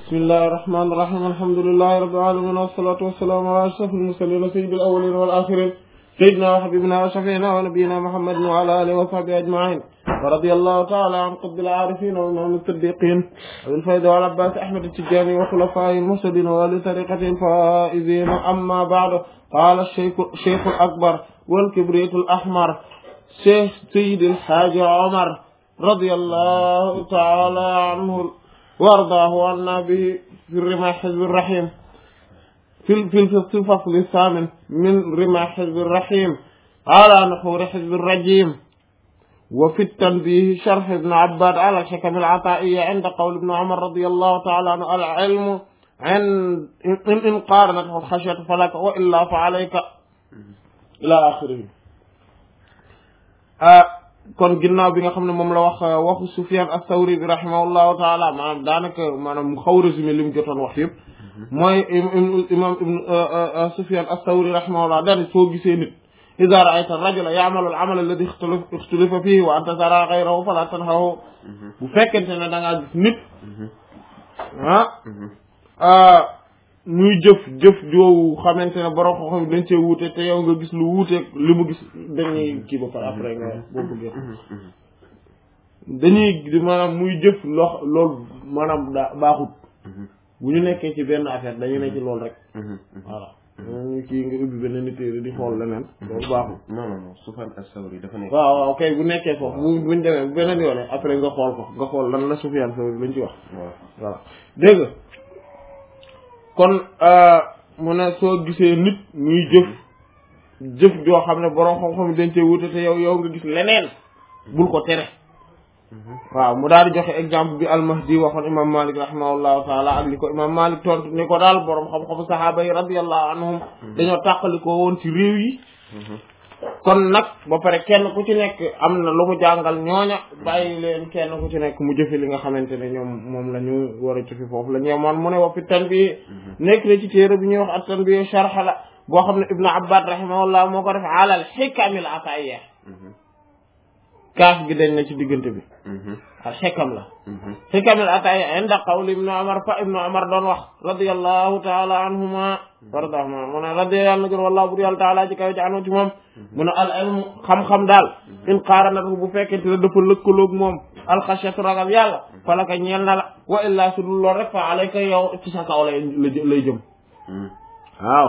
بسم الله الرحمن الرحيم الحمد لله رب العالمين والصلاة والسلام على أشرف المرسلين سيد الأولين والآخرين سيدنا وحبيبنا وشفيعنا ونبينا محمد وعلى آله وصحبه أجمعين ورضي الله تعالى عن قطب العارفين وإمام الصديقين أبي الفيض والعباس أحمد التجاني وخلفائه المرشدين وأهل طريقته الفائزين. أما بعد، قال الشيخ الأكبر والكبريت الأحمر شيخ سيد الحاج عمر رضي الله تعالى عنه وارضاه عنا به في الرماح حزب الرحيم في الفصل الثامن من رماح حزب الرحيم على نحور حزب الرجيم. وفي التنبيه شرح ابن عباد على الحكم العطائية عند قول ابن عمر رضي الله تعالى عنه: العلم إن قارنته الخشية فلك وإلا فعليك إلى آخره. kon ginnaaw bi nga xam ne moom la wax waxu Sufyan as-Sawri bi rahimahullahu taala maanaam daanaka maanaam mu xaw résumé li mu jotoon wax yëpp mooy imam Sufyan as-Sawri rahimahullah daal soo gisee nit iza ra'ayta ar-rajula ya'malu al-'amala alladhi ikhtalafa fihi wa anta tara ghayrahu fala tanhahu. bu fekkente ne da ngaa gis nit muy jëf joowu xamante ne borom xam-xam dañ cee wuute te yow nga gis lu wuute li mu gis dañuy kii ba pare après nga boo bëggee dañuy maanaam muy jëf loolu maanaam baaxut bu ñu nekkee ci benn affaire dañu ne ci loolu rek voilà ñu kii nga ubbi benn nit di xool leneen loolu baaxut. non Sufyan as-Sawri dafa nekk. waaw kay bu nekkee foofu buñ demee bu beneen yoone après nga xool ko nga xool lan la Sufyan as-Sawri lañ ci wax. voilà dégg nga kon mu ne soo gisee nit muy jëf joo xam ne borom xam-xam dañ cee wute te yow nga gis leneen bul ko tere. waaw mu daal di joxe exemple bi al-Mahdi waxoon imam Malik rahimahullahu taala ak li ko imam Malik tontu ni ko daal borom xam-xam saxaaba yi radiyallahu anhum dañoo tàqali ko woon ci réew yi. kon nag ba pare kenn ku ci nekk am na lu mu jàngal ñooña bàyyi leen kenn ku ci nekk mu jëfe li nga xamante ne ñoom moom la ñu war a jëfe foofu la ñu yemoon mu ne wa fi tanbih nekk na ci téere bi ñuy wax at-tanbih sharh la boo xam ne Ibn Abbad rahimahullah moo ko def ala al-hikam al-ata'iyya kaaf gi dañ na ci diggante bi al xikam la xikam al ataya inda qawli ibnu Umar fa ibnu Umar doon wax radiyallahu taala anhuma wardahuma mu ne radiyallahu na gën wallahu bur yàlla taala ci kaw ci anu ci moom mu ne al ilmu xam-xam daal in qaaranatu bu fekkente ne dafa lëkkaloog moom alxasiyatu ragal yàlla falaka ñeel na la wa illaa su dul lool rek fa alayka yow ci sa kaw lay jëm waaw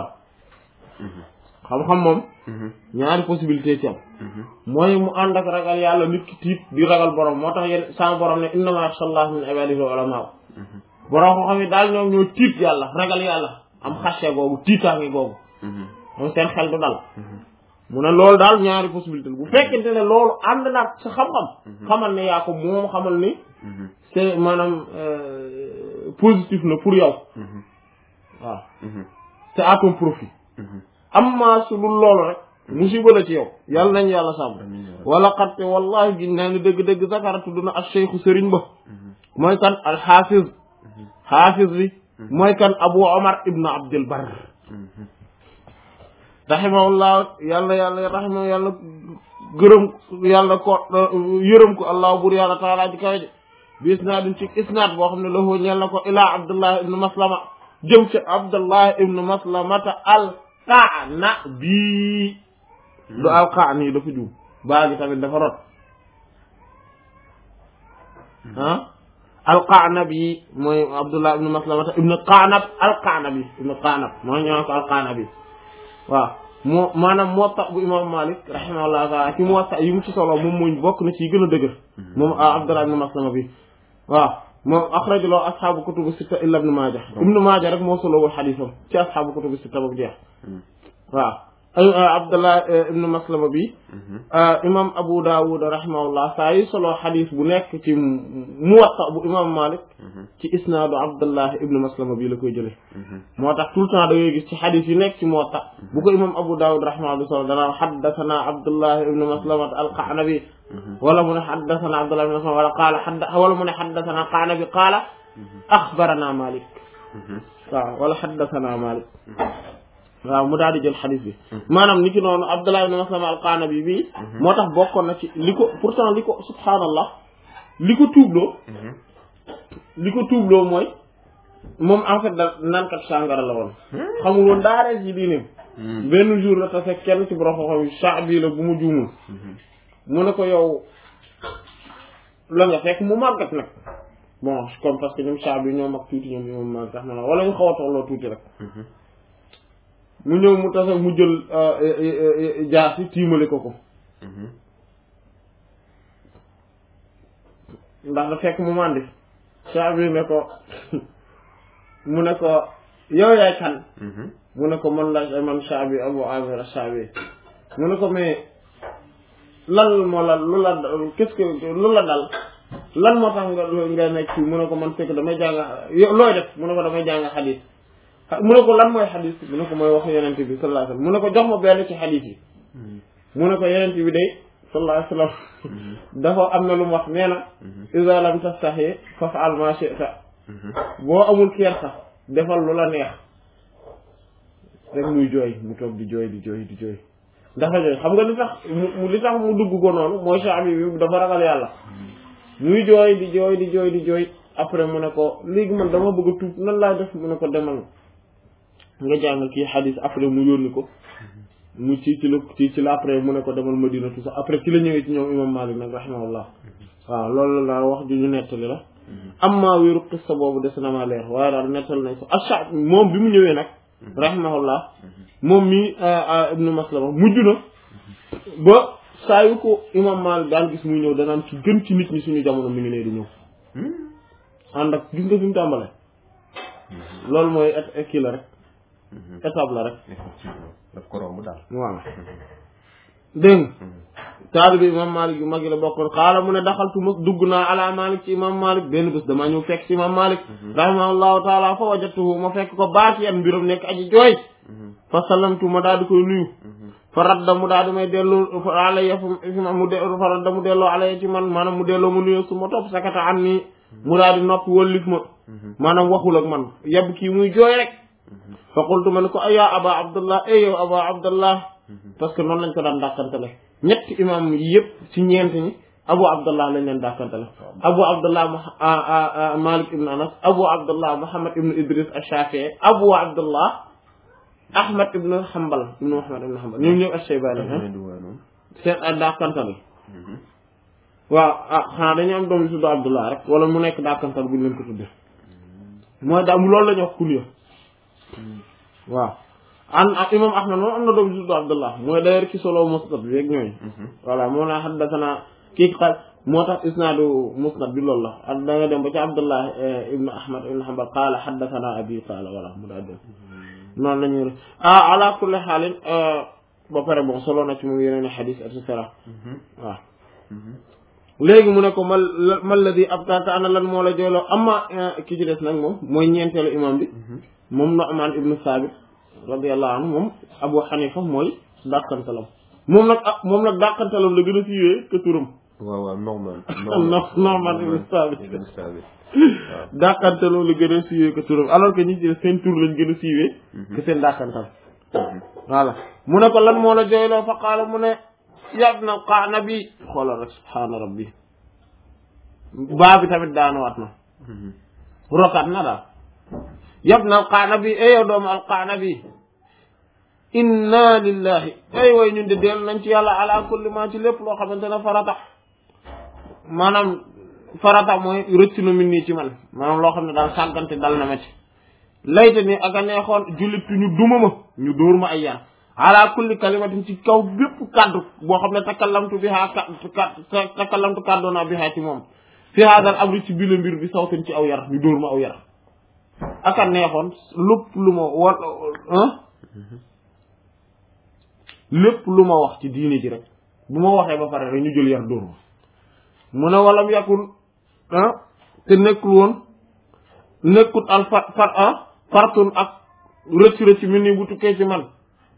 xam-xam moom ñaari possibilité ci am mooy mu ànd ak ragal yàlla nit ki tiit di ragal borom moo tax yéen sama borom ne innama yaxsha llaha min ibadihi ulama borom ko xam ne daal ñoom ñoo tiit yàlla ragal yàlla am xasee googu tiitaange googu moom seen xel du dal mu ne loolu daal ñaari possibilité bu fekkente ne loolu ànd naag sa xam-xam xamal ne yaa ko moom xamal ni c'est maanaam positif na pour yow waaw c'est à ton profit amma su dul loolu rek musiba la ci yow yàlla nañ yàlla sàmm wala xatte wallahi gin naa ni dëgg-dëgg zakara tudd na al cheikhu sëriñ ba mooy kan al xaafiz bi mooy kan Abu Omar ibn Abdul Barr rahimahullah yàlla gërëm yàlla ko yërëm ko allah bur yàlla taala ji kawe de bi isnaadin ci isnaad boo xam ne lahu ñeel na ko ilaa Abdullah ibn Maslama jëm ci Abdullah ibn Maslamata al-Qa'na bii du al-Qa'ni yi dafa juum baa gi tamit dafa rot al-Qa'na bii mooy Abdullah ibn Maslamata ibn Qa'nab al-Qa'na bi ibn Qa'nab mooy ñoo ko al-Qa'na bi waaw moo maanaam Muwatta bu imam Malik rahimahullah taala ci Muwatta yi mu ci solo moom mooy bokk na ci gën a dëgër moom Abdullah ibn Maslama bi waaw moom axraja lahu asxaabu kutubu sitta illa ibnu Maaja ibnu Maaja rek moo solowul xadiisam ci asxaabu kutubu sitta boobu jeex waaw Abdullah ibnu Maslama bi imam Abu Dawud rahimahullah saa yi solo xadiis bu nekk ci Muwatta bu imam Malik ci isnaadu Abdullah ibnu Maslama bi la koy jële moo tax tout le temps da ngay gis ci xadiis yi nekk ci Muwatta bu ko imam Abu Dawud rahimahullah solo danaa xaddathana Abdullah ibnu Maslama al-Qa'nabi wala mu ne xaddathana Abdullah ibn Mas'ud wala mu ne xaddathana Qa'nabi qaala axbarana Malik waaw wala xaddathana Malik waaw mu daal di jël xadis bi maanaam ni ki noonu Abdullah ibn Maslama al-Qa'nabi bi moo tax bokkoon na ci li ko pourtant li ko subhaanallah li ko tuubloo mooy moom en fait da naankat sàngara la woon xamul woon daaree ci diineem benn jour la tase kenn ci borom xam Sha'bi la bu mu juumul mu ne ko yow la nga fekk mu màggat nag bon comme parce que ñoom Sha'bi ñoo mag tuuti ñoom mag tax na la wala ñu xaw a tolloo tuuti rek mu ñëw mu tase mu jël jaasi tiimale ko ndax da fekk mu màndi Sha'bi ne ko mu ne ko yow yaay kan mu ne ko man Sha'bi Abu Amir Sha'bi mu ne ko mais lan moo la lu la qu'est-ce que lu la dal lan moo tax nga nekk fii mu ne ko man fekk damay jàng looy def mu ne ko damay jàng xadiis mu ne ko lan mooy xadiis mu ne ko mooy waxu yenente bi sallallahu alayhi wasallam mu ne ko jox ma benn ci xadiis yi mu ne ko yenente bi day sallallahu alayhi wasallam dafa am na lu mu wax nee na iza lam tastahi faf'al ma shi'ta boo amul kersa defal lu la neex rek muy jooy mu toog di jooy dafa jooy xam nga li tax mu dugg ko noonu mooy Sha'bi bi dafa ragal yàlla muy jooy di jooy après mu ne ko léegi man dama bëgg a tuub nan laa def mu ne ko demal nga jàng kii xadis après mu yónni ko mu ci la après mu ne ko demal Madina tout ça après ci la ñëwee ci ñoom imam Malik nag rahimahullah waaw loolu la wax ju ñu nettali la amma wéeru qissa boobu des na ma leer waaye daal nettali nañ ko Sha'bi moom bi mu ñëwee nag rahimahullah moom mi ibnu Maslama mujj na ba saa yu ko imam Malik daan gis muy ñëw danaan ci gën ci nit ñi suñu jamono mi ngi ne di ñëw ànd ak gis nga fi mu tàmbalee loolu mooy kii la rek étape la rek daf ko romb daal waaw dégg nga taalibe imam Malik yu mag yi la bokkoon xaala mu ne daxaltu ma dugg naa ala Malik ci imam Malik benn bés damaa ñëw fekk ci imam Malik rahimahullahu taala fa wajadtuhu ma fekk ko baaki yan mbiram nekk aji jooy fa sallamtu ma daal di koy nuyu fa radda mu daal di may delloo alayya fa radda mu delloo alayya ci man maanaam mu delloo mu nuyu su ma topp sakata an nii mu daal di noppi wallif ma maanaam waxul ak man yab kii muy jooy rek fa qultu ma ne ko ya aba abdullah yow aba abdullah parce que noonu lañ ko daan dàkkantale ñetti imam yi yëpp ci ñeent ñi abu abdullah lañ leen dàkkantale abu abdullah Malik ibn Anas abu abdullah Muhammad ibn Idris ash-Shafi'i abu abdullah Ahmad ibn Hanbal ñoom ñëw ash-Shaybani seen dàkkantale waaw xanaa dañu am doom yu tudd Abdullah rek wala mu nekk dàkkantal buñ leen ko tudde mooy daa loolu la ñu wax kunya waaw imam Ahmad moom am na doom yu tudd Abdullah mooy d'ailleurs ki solo musnad bi rek ñooy voilà moo naa haddathana kii xal moo tax isnaadu musnad bi loolu la da nga dem ba ci Abdullah ibn Ahmad ibn Hanbal qaala haddathana abi qaala voilà mu daa dem noonu la ñuy ala kulli xaalin ba pare bon solo na ci moom yeneen xadis et cetera waaw léegi mu ne ko mal la di abtaka ana lan moo la jooloo amma ki ci des nag moom mooy ñeenteelu imam bi moom Nu'man ibnu Sabit radiyallahu anhu moom Abu Hanifa mooy dàkkantalam moom nag dàkkantalam la gën a siiwee que turam waaw Nu'man ibnu Sabit dàkkantalam la gën a siiwee que turam alors que ñi ci des seen tur lañ gën a siiwee que seen dàkkantal voilà mu ne ko lan moo la jooloo fa qaala mu ne yabna qanabi xoolal rek subhaana rabbi baa bi tamit daanuwaat na rokaat na daal yabna qanabi yow doomu alqanabi inna lillahi way ñun de dellu nañ ci yàlla ala kulli ma ci lépp loo xamante ne farata mooy rëcc na min nii ci man maanaam loo xam ne daal sàggante dal na ma ci layta ni ak a neexoon jullit ñu duma ma ñu dóor ma ay yar ala kulli kalimatin ci kaw bépp kaddu boo xam ne takallamtu kaddu naa biha ci moom fi hadal amri ci bile mbir bi sawten ci aw yar ñu dóor ma aw yar aka neexoon lépp lu ma wax ci diine ji rek bu ma waxee ba pare rek ñu jël yar dóor ma mu ne walam yakun te nekkut al fartun ak rëcc mi ni bu tukkee ci man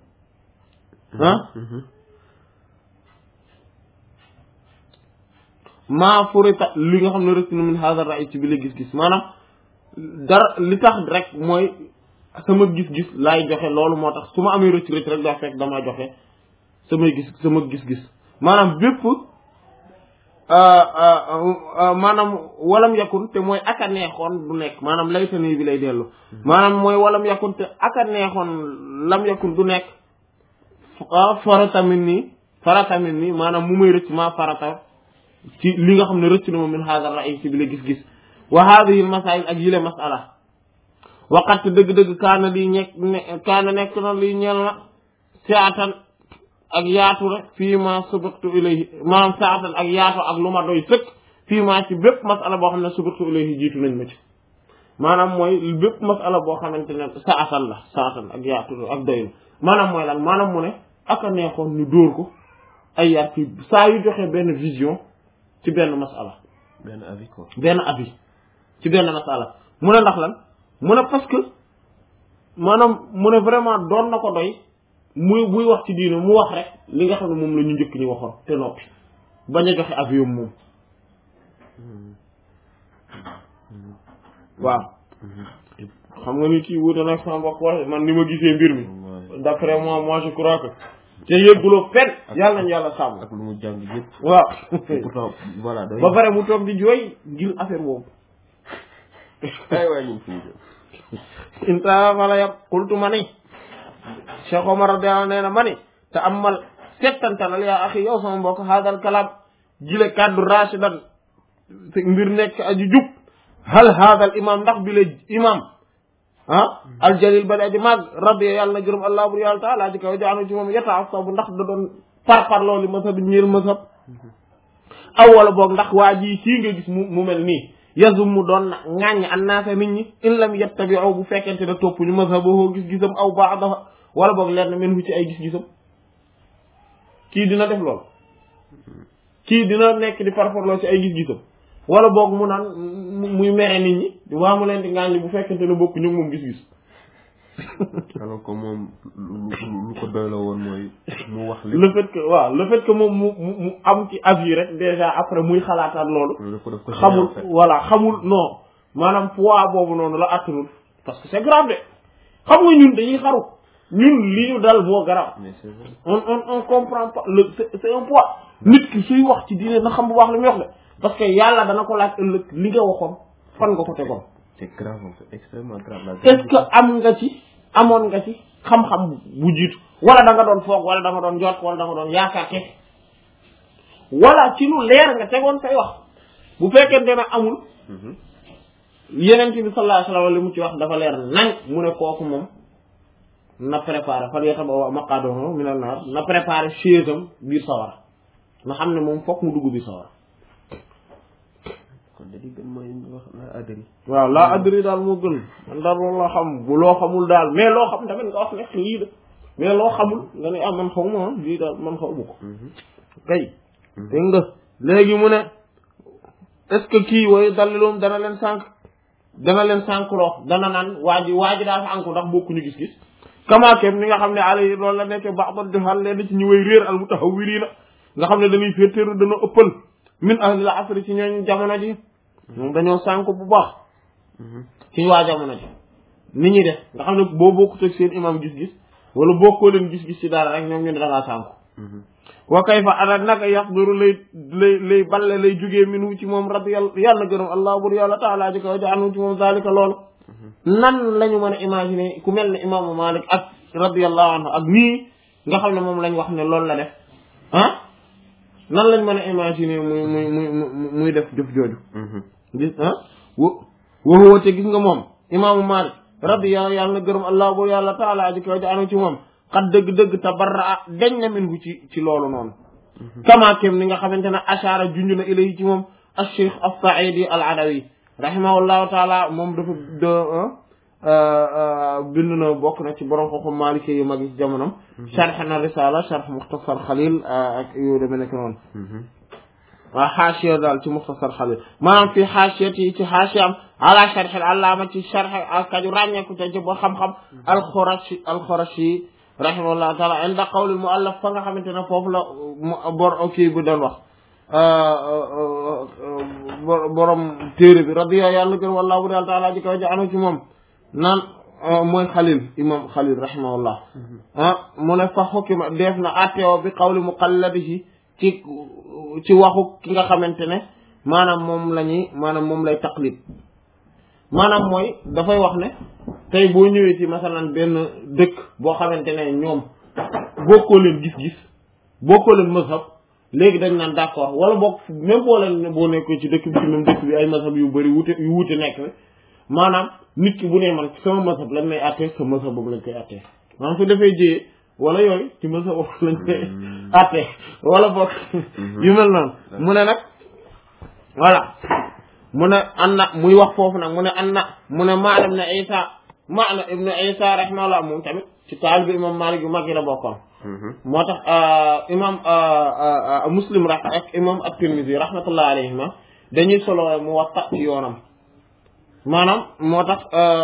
maa furita li nga xam ne rëcc na min hadha ra'i ci bi la gis-gis maanaam dara li tax rek mooy sama gis-gis laay joxe loolu moo tax su ma amee rëcc rek daa fekk damaa joxe sama gis-gis maanaam bépp maanaam walam yakun te mooy aka neexoon du nekk maanaam laytani bi lay dellu maanaam mooy walam yakun te aka neexoon lam yakun du nekk faratamin nii maanaam mu may rëcc maa farata ci li nga xam ne rëcc na ma min haadar ra'y ci bi la gis-gis wa haadihi masail ak yile masala waqat dëgg-dëgg kaana nekk na lii ñeel na saatan ak yaatu rek fii ma subaqtu ilayhi maanaam saatan ak yaatu ak lu ma doy sëkk fii ma ci bépp masala boo xam ne subaqtu ilayhi jiitu nañ ma ci maanaam mooy bépp masala boo xamante ne saatan ak yaatu ak doylu maanaam mooy lan maanaam mu ne aka neexoon ñu dóor ko ay yar ci saa yu joxe benn vision ci benn masala benn avis quoi benn avis ci benn masala mu ne ndax lan mu ne parce que maanaam mu ne vraiment doon na ko doy muy buy wax ci diine mu wax rek li nga xam ne moom la ñu njëkk ñi waxoon te noppi bañ a joxe avis moom waaw xam nga ni kii wuute nag sama mbokk wax man ni ma gisee mbir mi d'après moi je crois que te yëgguloo fen yàlla nañu yàlla sàmm ak lu mu jàng yëpp waaw pourtant voilà ba pare mu toog di jooy ngir affaire boobu ay waay ñu fi inta fala yab qultu ma ni Cheikh Omar radiyallahu nee na ma ni te amal settantalal yaa axi yow sama mbokk haadal kalam jile kaddu rashidan mbir nekk aju jub hal haadal imam ndax bi la imam aljalil ba di aji mag rabbi yàlla na gërëm allah bur yàlla taala aji kaw jaanu ci moom yata'assabu ndax da doon par loolu masab ñeel masab aw wala boog ndax waa ji kii nga gis mu mel nii yazum mu doon ŋàññ annaasa nit ñi in lam yattabi'u bu fekkente ne topp ñu mazhabahu gis-gisam aw ba'daha wala boog leer na minhu ci ay gis-gisam kii dina def lool kii dina nekk di farfarloo ci ay gis-gisam wala boog mu naan muy mere nit ñi waa mu leen di ŋàññ bu fekkente ne bokk ñu moom gis-gis alors que moom lu ko doy la woon mooy mu wax le fait que moom mu am ci avis rek déjà après muy xalaataat loolu xamul non maanaam poids boobu noonu la attanul parce que c'est grave de xam nga ñun dañuy xaru ñun li ñu dal moo garaaw on comprend pas c'est un poids nit ki suy wax ci diine na xam bu baax li muy wax de parce que yàlla dana ko laaj ëllëg li nga waxoon fan nga ko tegoon c'est grave c'est extrêmement grave est-ce que amoon nga ci xam-xam bu jiitu wala da nga doon foog wala da nga doon jot wala da nga doon yaakaar kese wala ci lu leer nga tegoon say wax bu fekkente ne amul yeneen bi sallallahu alayhi wasallam li mu ci wax dafa leer nañ mu ne kooku moom na préparé fal yatabawwa maq'adahu minan nar na préparé chaise am biir sawara na xam ne moom fokk mu dugg biir sawara kon dañuy gën mooy wax laa adri waaw laa adri daal moo gën man daal loolu la xam bu loo xamul daal mais loo xam tamit nga wax nekk lii de mais loo xamul nga ne man xaw ma lii daal man xaw ma ko kay dégg nga léegi mu ne est-ce que kii wooyu daliloom dana leen sànkloo dana naan waa ji daal fa anku ndax bokkuñu gis-gis kamaakeem ni nga xam ne ala yi loolu la nekk ba'dul juhal leen ci ñu way réer al mutahawwilina nga xam ne dañuy féetéeru dana ëppal min ahlil asri ci ñooñu jamono ji moom dañoo sànk bu baax ci waa jamono ji ni ñuy def nga xam ne boo bokkut ak seen imam gis-gis wala bokkoo leen gis-gis ci dara rek ñoom ñu ne dangaa sànku wa kayfa ana naka yaxduru lay balle lay jógee minhu ci moom rabbi yàlla gërëm allah bur yàlla taala ji kaw ja anu ci moom zalika loolu nan lañu mën a imaginer ku mel ne imaamu Malik ak radiyallahu anhu ak nii nga xam ne moom lañ wax ne loolu la def nan lañ mën a imaginer muy def jëf jooju gis waxuwa te gis nga moom imaamu Malik radiyallahu yàlla gërëm allah bur yàlla taala ji kaw ja anu ci moom xat dëgg-dëgg tabarra dañ na min hu ci loolu noonu kamaakem ni nga xamante ne ashara junj na ilayhi ci moom al-Cheikh as-Sa'idi al-Adawi rahimahullahu taala moom dafa bind na bokk na ci borom xoxu Maliki yu mag yi ci jamonom sharh na risala sharh Mukhtasar Khalil ak yu deme nekk noonu waaw xaashiya daal ci Mukhtasar Khalil maanaam fii xaashiyati ci xaashiyam ala sharh al-allama ci sharh ak kaju ràññeeku te ci boo xam-xam al-Khurashi rahimahullahu taala inda qawli muallaf fa nga xamante ne foofu la kii bu doon wax borom téere bi radiya yàlla gën wallahu bu taala ji kaw ji anu ci moom naan mooy Xalil imam Xalil rahimahullah mu ne fa xukima def na atteo bi qawli muqalladihi ci waxu ki nga xamante ne maanaam moom lay taqlid maanaam mooy dafay wax ne tey boo ñëwee ci masalan benn dëkk boo xamante ne ñoom bokkoo leen gis-gis bokkoo leen mazhab léegi dañ naan d'accord wala bokk même boo nekkee ci dëkk bi ci même dëkk bi ay mazhab yu bari yu wuute nekk maanaam nit ki bu ne man sama mazhab lañ may àttee sa mazhab boobu lañ koy àttee maanaam su defee jiyee wala yooyu ci mazhab boobu lañ koy àttee wala bokk yu mel noonu mu ne nag voilà mu ne muy wax foofu nag mu ne maana ibnu isa rahimahullah moom tamit ci taal bi imam Malik yu mag yi la bokkoon moo tax imam Muslim ak imam at-Tirmidhi rahmatullah alayhima dañuy solo mu waxta ci yoonam maanaam moo tax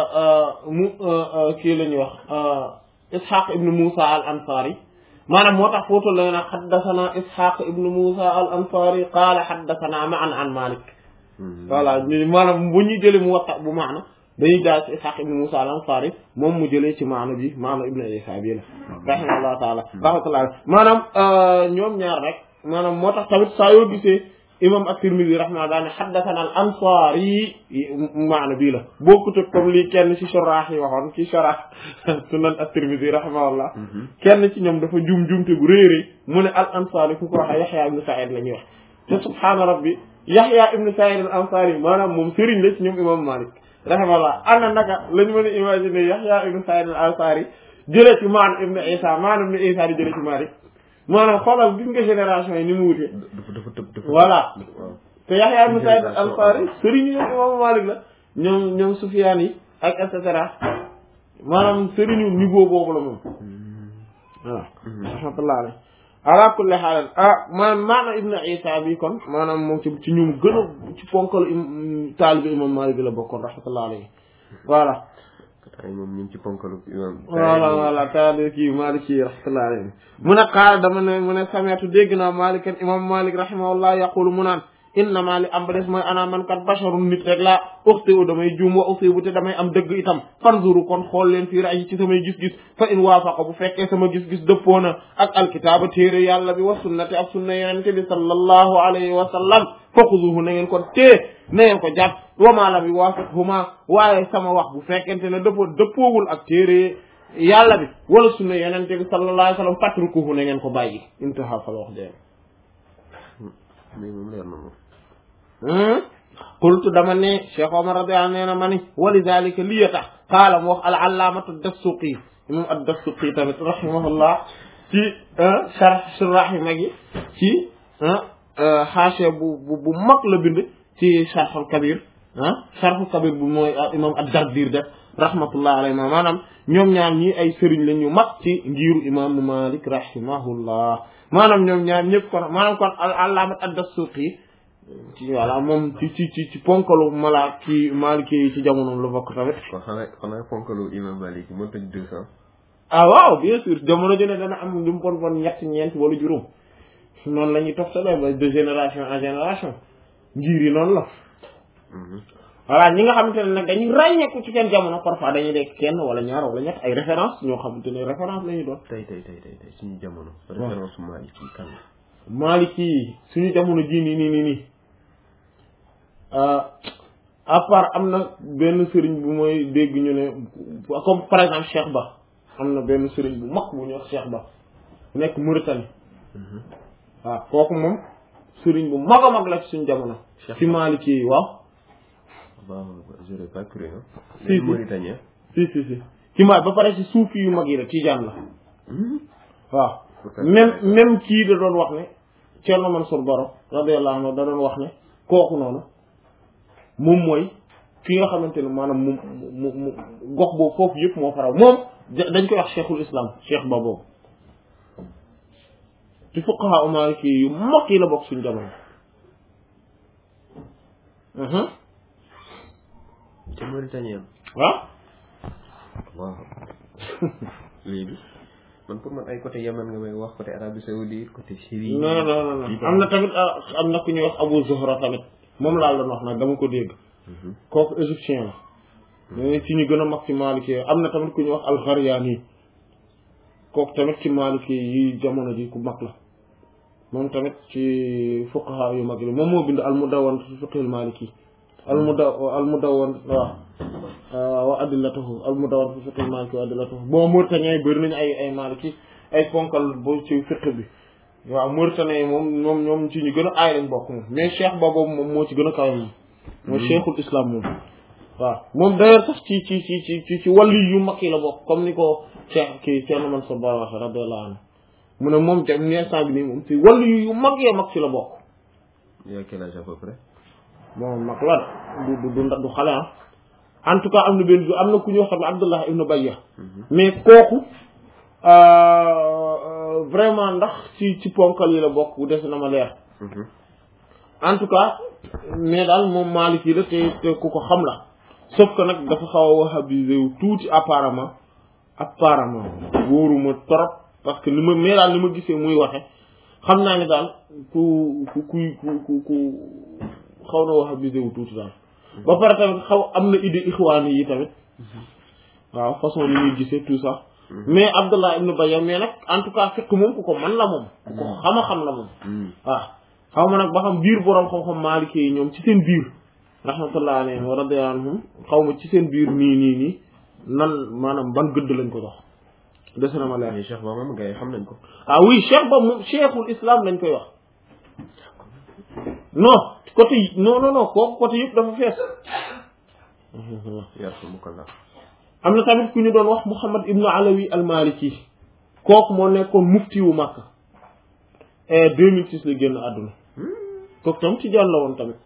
kii la ñuy wax Ishaq ibnu Musa al-Ansari maanaam moo tax foofu la nag xaddasana Ishaq ibnu Musa al-Ansari qaala xaddasana ma'an an Malik voilà maanaam bu ñu jëlee mu waxta bu maana dañuy daal ci Ishaq ibn Musa al-Ansari moom mu jëlee ci maana bi maana ibn Isa bi la rahimahullahu taala rahmatullah maanaam ñoom ñaar rek maanaam moo tax tamit saa yoo gisee imam at-Tirmidhi rahimahullah daal ne haddathana al-Ansari maana bii la bokkut ak comme lii kenn ci shurah yi waxoon ci shurah sunan at-Tirmidhi rahimahullah kenn ci ñoom dafa jumte bu réeré mu ne al-Ansari ku ko waxee Yahya ibn Sa'id la ñuy wax te subhaana rabbi Yahya ibn Sa'id al-Ansari maanaam moom sëriñ la ci ñoom imam Malik rahimahullah ana naka lañu mën a imaginer Yahya ibn Sa'id al-Ansari jëlee ci Ma'n ibn Isa Ma'n ibn Isa di jëlee ci Malik maanaam xoolal gis nga génération yi ni mu wute voilà te Yahya ibn Sa'id al-Ansari sëriñ ñoom imam Malik la ñoom Sufyan yi ak et cetera maanaam sëriñu niveau boobu la moom waaw rahmatullah alayhi ala kulli haal maanaam ibn Isa bi kon maanaam moom ci ñu gën a ci ponkalu taalibi imam Malik la bokkoon rahmatullah alayhi voilà ay moom ñu ngi ci ponkalu imam voilà taalibi kii Malik yi rahmatullah alayhi mu ne qaala dama ne mu ne sameetu dégg naa Malik imam Malik rahimahullah yaqulu mu naan innama li am ba des mooy ana man kat basharun nit rek laa uxti'u damay juum wa usibu te damay am dëgg itam fanzuru kon xool leen fii ra'yi ci samay gis-gis fa in waafaqa bu fekkee sama gis-gis dëppoo na ak alkitaaba téere yàlla bi wa sunnati ak sunna yonente bi sallallahu alayhi wa sallam faxuduhu na ngeen ko na ngeen ko jàpp wa ma lam yuwaafiqhuma waaye sama wax bu fekkente ne dëppoowul ak téere yàlla bi wala sunna yonente bi sallallahu alayhi wa sallam fatrukuhu na ngeen ko bàyyi intaha fal wax dee moom leer na moom qultu dama ne Cheikh Omar radiyallahu anhu nee na ma ni walidhalika li tax qaala mu wax al-allaamatu ad-Dasuqi imam ad-Dasuqi tamit rahimahullah ci sharh yi mag yi ci xaashe bu mag la bind ci sharhul kabir sharhul kabir bu mooy imam ad-Dardir def rahmatullah alayhi maanaam ñoom ñaar ñi ay sëriñ lañ ñu mag ci ngiiru imam Malik rahimahullah maanaam ñoom ñaar ñëpp kon maanaam kon al-allaamatu ad-Dasuqi ci voilà moom ci ponkalu Maliki yi ci jamonoom la bokk tamit. kon xanaa ponkalu imam Malik moo tëj 200. waaw bien sûr jamono ju ne dana am lu mu bon ñett ñeent wala juróom noonu la ñuy toftalee ba de génération en génération ngir yi noonu la. voilà ñi nga xamante ne nag dañuy ràññeeku ci seen jamono parfois dañuy nekk kenn wala ñaar wala ñett ay référence ñoo xamante ne référence la ñuy doon. tey suñu jamono. référence Maliki kan la. Maliki suñu jamono jii nii. À part am na benn sëriñ bu mooy dégg ñu ne comme par exemple Cheikh Ba am na benn sëriñ bu mag bu ñuy wax Cheikh Ba nekk Mauritanie waaw kooku moom sëriñ bu mag a mag la ci suñu jamono. ci Maliki yi waaw. waaw j'aurais pas cru si Mauritanien. si ci ba pare ci suufi yu mag yi la Tijaan la waaw. même kii da doon wax ne Thierno Mansour Baro radiyallahu anhu da doon wax ne kooku noonu. moom mooy fi nga xamante ne maanaam mu gox boobu foofu yëpp moo faraw moom dañ koy wax cheikhul islam cheikh ba boobu ci fuqaha maliki yu mag yi la bokk suñu jamono. ci Mauritanie. waaw. léegi man pour man ay côté Yaman nga may wax côté Arabie Saoudite côté Syrie. non am na tamit am na ku ñuy wax Abu Zuhra tamit. moom laa doon wax nag dama ko dégg. kooku égyptien la. mais ci ñu gën a mag ci Maliki am na tamit ku ñuy wax al-Gharyaani kooku tamit ci Maliki yi jamono ji ku mag la moom tamit ci fuqaha yu mag yi moom moo bind al-Mudawwan fi fiqhil maliki al-Mudawwan wa adillatuhu al-Mudawwan fi fiqhil maliki wa adillatuhu bon Mauritanie bëri nañu ay maliki ay ponkal bo ci fiqh bi waaw Mauritanie ñoom ci ñu gën a aay lañ bokk moom mais cheikh ba boobu moom moo ci gën a kawe moom mooy cheikhul islam moom waaw moom d'ailleurs sax ci wàllu yu mag yi la bokk comme ni ko cheikh kii Thierno Mansour Ba waxe radiyallahu anhu mu ne moom tam ni instant bi nii moom ci wàllu yu mag yee mag ci la bokk. yaa quel âge à peu près. bon mag la du xale ah en tout cas am na ku ñoo xam ne Abdullah ibn Bayya mais kooku vraiment ndax ci ponkal yi la bokk bu des na ma leer. en tout cas mais daal moom Maliki la te ku ko xam la sauf que nag dafa xaw a wahabisé wu tuuti apparemment wóoruma trop parce que ni ma gisee muy waxe xam naa ne daal ku xaw na wahabisé wu tuuti daal ba pare tamit am na idée ixwaani yi tamit waaw façon ni ñuy gisee tout ça mais Abdullah ibn Bayya mais nag en tout cas fekk moom ku ko mën la moom ku ko xam la moom waaw xaw ma nag ba xam biir boroom xam-xam Maliki yi ñoom ci seen biir rahmatullah alayhim wa radiyallahu anhum xaw ma ci seen biir nii nan maanaam ban gëdd lañ ko jox des na ma leer. Cheikh Ba moom gars yi xam nañ ko. ah oui Cheikh Ba moom cheikhul islam lañ koy wax non kooku côté yëpp dafa fees. am na tamit ku ñu doon wax Muhammad ibnu Alawi al-Maliki kooku moo nekkoon mufti wu Makka 2006 la génn àdduna kooku tam ci jàll la woon tamit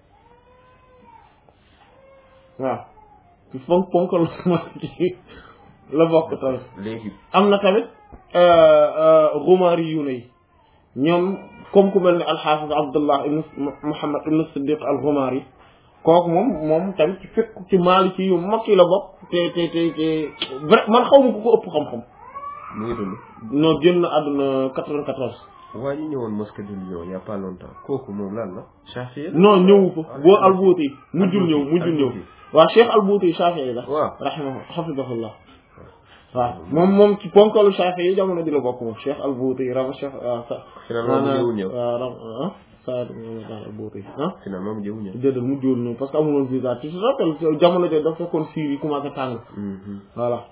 waaw ci ponk la bokk tamit léegi am na tamit Ghumari yu ne ñoom comme ku mel ne al-Hafiz Abdullah ibn Muhammad ibn Siddiq al-Ghumari kooku moom tamit ci fekk ci Maliki yu mag yi la bokk te vrai man xaw ma ku ko ëpp xam-xam mu ngi dund non génn àdduna 94 waa ñu ñëwoon mosquée de Lyon il y a pas longtemps kooku moom lan la Shafi'i non ñëwu fa boo al-Bouti mujjul ñëw waaw Cheikh al-Bouti Shafi'i la waaw rahimahu hafidahullah waaw moom ci ponkalu Shafi'i yi jamono di la bokk moom Cheikh al-Bouti rama Cheikh Saad al-Bouti finalement mu jëwu ñëw déedéet mujjul ñëw parce que amul woon visa tu te rappelles jamono jooju dafa fekkoon fiir yi commencé tàng voilà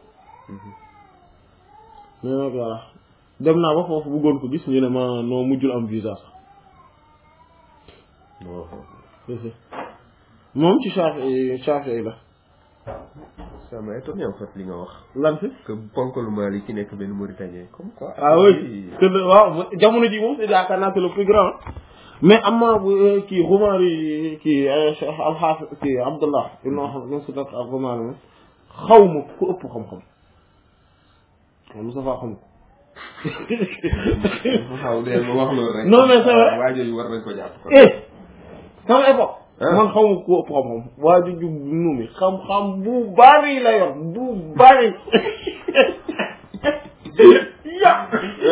mais nag voilà dem naa ba foofu bëggoon ko gis ñu ne ma noo mujjul am visa sax moom ci Shafi'i la. ça m'a étonné en fait li nga wax. lan fi. que ponkalu Mali ki nekk benn Mauritanien comme quoi. ah oui que waaw jamono ji moom c'est yaakaar naa c'est le plus grand mais am na kii Ghumari kii al-Hafiz kii Abdullah ibn Siddiq al-Ghumari moom xaw ma ku ëpp xam-xam Moustapha xam ko. waaw de ma wax loolu rek. non mais c'est vrai waa jooju war nañ ko jàpp. sama époque. man xaw ma ku ëpp xam-xam waa ji ju nuumi xam-xam bu bari la yor bu bari. ya.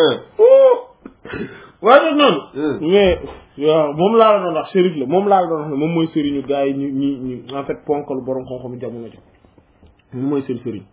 waaye noonu. mais waaw moom laa la doon wax shérif la moom laa la doon wax ne moom mooy sëriñu gars yi ñi en fait ponkalu borom xam-xam jamono ji moom mooy seen sëriñ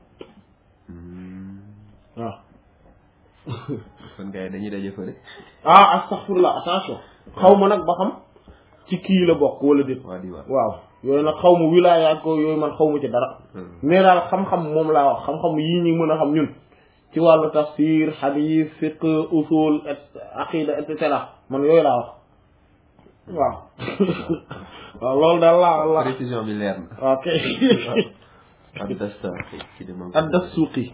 waaw. kon gars yi dañuy daje fële. astaghfirullah attention xaw ma nag ba xam ci kii la bokk wala déet. waaw yooyu nag xaw ma wilaaya ko yooyu man xaw ma ci dara. mais daal xam-xam moom laa wax xam-xam yii ñu mën a xam ñun ci wàllu tafsir hadith fiqh usul aqida et cetera man yooyu laa wax waaw. waaw loolu daal laa précision bi leer na. ok. ad-Dasuqi.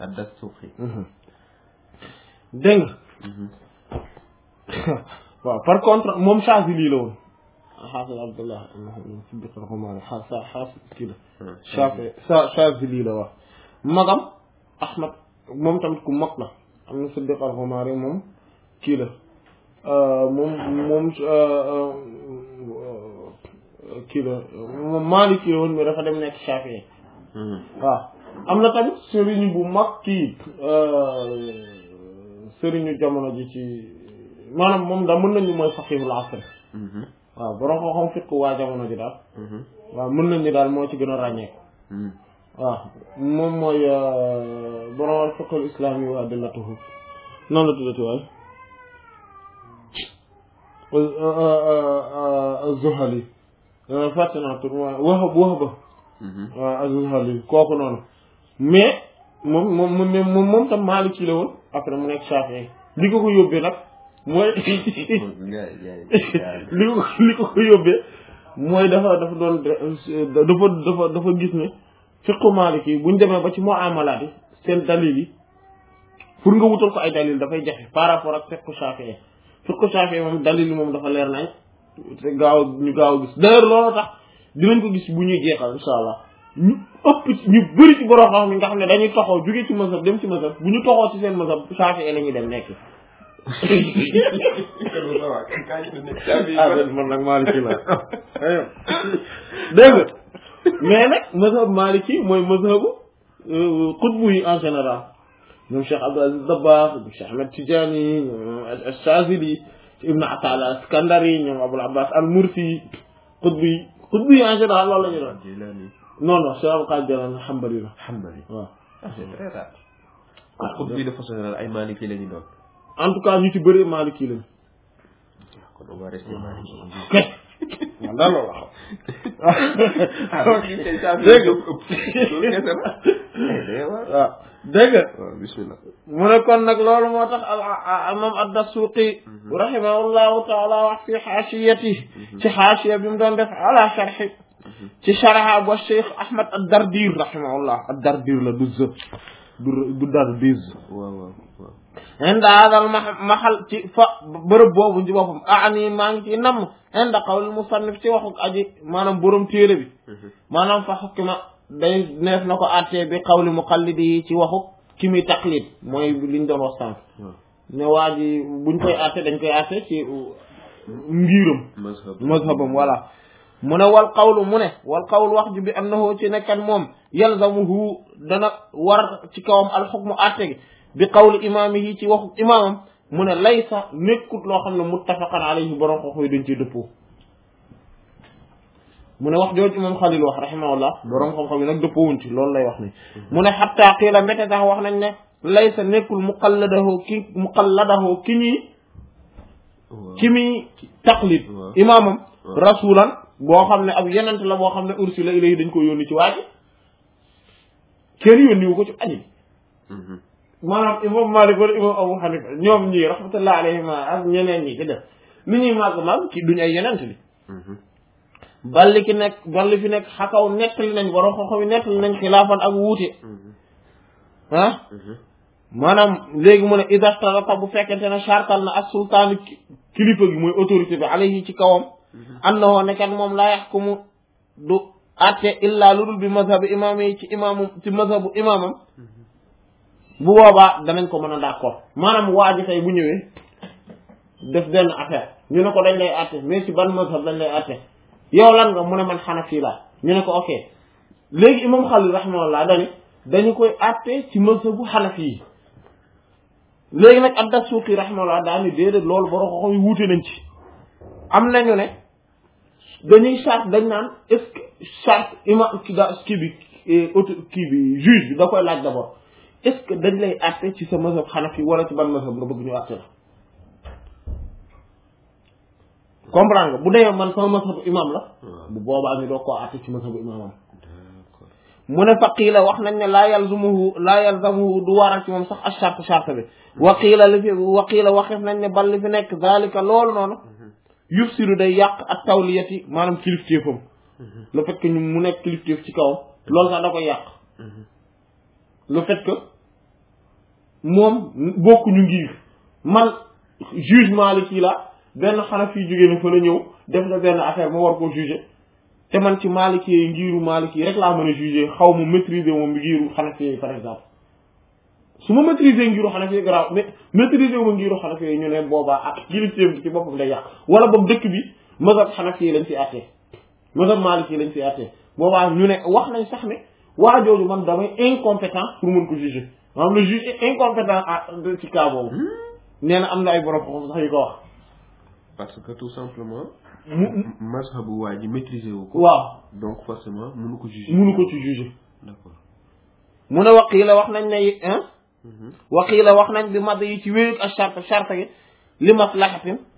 dégg nga. waaw par contre moom Chazili la woon. Hafiz Abdullah Siddiq al-Ghumari Hafiz kii la. Chazili la wax magam Ahmad moom tamit ku mag la am na Siddiq al-Ghumari moom kii la moom kii la moom Maliki la woon mais dafa dem nekk Shafi'i. waaw am na tamit sëriñ bu mag kii sëriñu jamono ji ci maanaam moom da mën nañu mooy faqihul asr. waaw borom xam-xam fiqh waa jamono ji daal. waaw mën nañu daal moo ci gën a ràññeeku. waaw moom mooy borom fiqhul islami wa adillatuhu noonu la tuddati waay az-Zuhali fàtte naa tur Wahb waaw az-Zuhali kooku noonu mais moom tam Maliki la woon après mu nekk Shafi'i li ko yóbbee nag mooy li ko yóbbee mooy dafa doon dafa gis ne fiqhu Maliki buñ demee ba ci muamalaat yi seen dalil yi pour nga wutal ko ay dalil dafay jafe par rapport ak fiqhu Shafi'i moom dalil yi moom dafa leer nañ te gaaw a gis d'ailleurs loolu tax dinañ ko gis bu ñuy jeexal insha allah ñu ëpp ñu bëri ci borom xam nga xam ne dañuy toxoo jóge ci mazhab dem ci mazhab bu ñu toxoo ci seen mazhab Shafi'i la ñuy dem nekk man nag Maliki la dégg nga mais nag mazhab Maliki mooy mazhabu qutbu yi en général ñoom Cheikh Abdou Aziz Dabakh ñoom Cheikh Ahmed Tidiane ñoom Ash-Shazili Ibn Ata'illah al-Iskandari ñoom Abul Abbas al-Mursi qutbu yi en général loolu la ñu doon non Cheikh Abdul Qadir Jilani Hanbali la waaw c'est très rare qutbu yi de façon générale ay Maliki la ñu doon en tout cas ñu ci bëri Maliki lañ kon on va rester Maliki man daal loolu waaw dégg nga bismillah mu ne kon nag loolu moo tax imam ad-Dasuqi rahimahullahu taala wax fi xaashiyati ci xaashiya bi mu doon def ala sharhi ci sharha bu Cheikh Ahmad ad-Dardir rahimahullah ad-Dardir la du Dardiz waaw inda hadal maxal ci fa bërëb boobu ci boppam ani maa ngi ci namm inda qawlil musannif ci waxu aji maanaam borom téere bi maanaam fa xukkima day neef na ko attee bi qawli muqallidi yi ci waxu ki muy taqlid mooy liñ doon wax sànq ne waa ji buñ koy atte dañ koy atte ci ngiiram mazhabam voilà mu ne wal qawlu wax ji bi annahu ci nekkan moom yalzamuhu dana war ci kawam alxukmu atte gi bi qawli imaamihi ci waxu imaamam mu ne laysa nekkut loo xam ne muttafaqan alayhi borom xoxoy dañ ciy dëppoo mu ne wax jooju imam Xalil wax rahimahullah borom xam-xam yi nag dëppoowuñ ci loolu lay wax ni mu ne xatta qiila mbete tax wax nañ ne laysa nekkul muqalladahu ki muy taqlid imaamam rasulan boo xam ne ab yenent la boo xam ne ursila ilayhi dañ ko yónni ci waaji kenn yónniwu ko ci aji maanaam imam Malik wala imam Abu Hanifa ñoom ñii rahmatullah alayhima ak ñeneen ñi ci def li ñuy màgg ki duñ ay yenent bi balli fi nekk xakaw nettali nañ borom xoxo yi nettali nañ xilaafan ak wuute maanaam léegi mu ne idastarata bu fekkente ne chartal na ak sultaani kilifa gi mooy autorité bi alayhi ci kawam annahu nekkat moom laa yaxkumu du atte illa lu dul bi mazhabu imaam yi ci mazhabu imaamam bu boobaa danañ ko mën a d'accord maanaam waa ji tey bu ñëwee def benn affaire ñu ne ko dañ lay atte mais ci ban mazhab dañ lay atte yow lan nga mu ne man Hanafi la ñu ne ko ok léegi imam Xalil rahimahullah dañu koy atte ci mazhabu Hanafi yi léegi nag ad-Dasuqi rahimahullah daani déedéet loolu borom ko xoy wuute nañ ci am nañu ne dañuy charte dañ naan est-ce que charte imam kii bi juge bi da koy laaj d'abord est-ce que dañ lay atte ci sa mazhab Hanafi wala ci ban mazhab nga bëgg ñu atte la comprendre nga bu demee man sama mazhabu imam la bu boobaa ñu doo koo atte ci mazhabu imamam mu ne fa qiila wax nañ ne laa yalzamuhu du waral ci moom sax ak charte bi wa qiila waxef nañ ne bal li fi nekk zalika loolu noonu yufsiru day yàq ak tawliyati maanaam kilifteefam le fait que ñu mu nekk kilifteef ci kawam loolu sax da koy yàq le fait que moom bokkuñu ngir man juge Maliki la benn Hanafi jógee na fa la ñëw def na benn affaire ma war koo juger te man ci Maliki yi ngiru Maliki rek laa mën a juger xaw ma maîtriser moom ngiru Hanafi yi par exemple su ma maîtriser ngiru Hanafi yi garaaw mais maîtriser wu ma ngiru Hanafi yi ñu ne boobaa ak kilifteef ci boppam day yàq wala boobu dëkk bi mazhab Hanafi yi lañ fi àttee mazhab Maliki yi lañ fi àttee boobaa ñu ne wax nañ sax ne waa jooju man damay incompétent pour mën ko juger maanaam le juge est incompétent ci cas boobu nee na am na ay borom xam sax yu ko wax parce que tout simplement mazhabu waa ji maîtriser wu ko waaw donc forcément mënu ko ci juger d'accord mu ne waqiila wax nañ ne waqiila wax nañ bi mad yi ci wéyug ak charte gi li maslahatin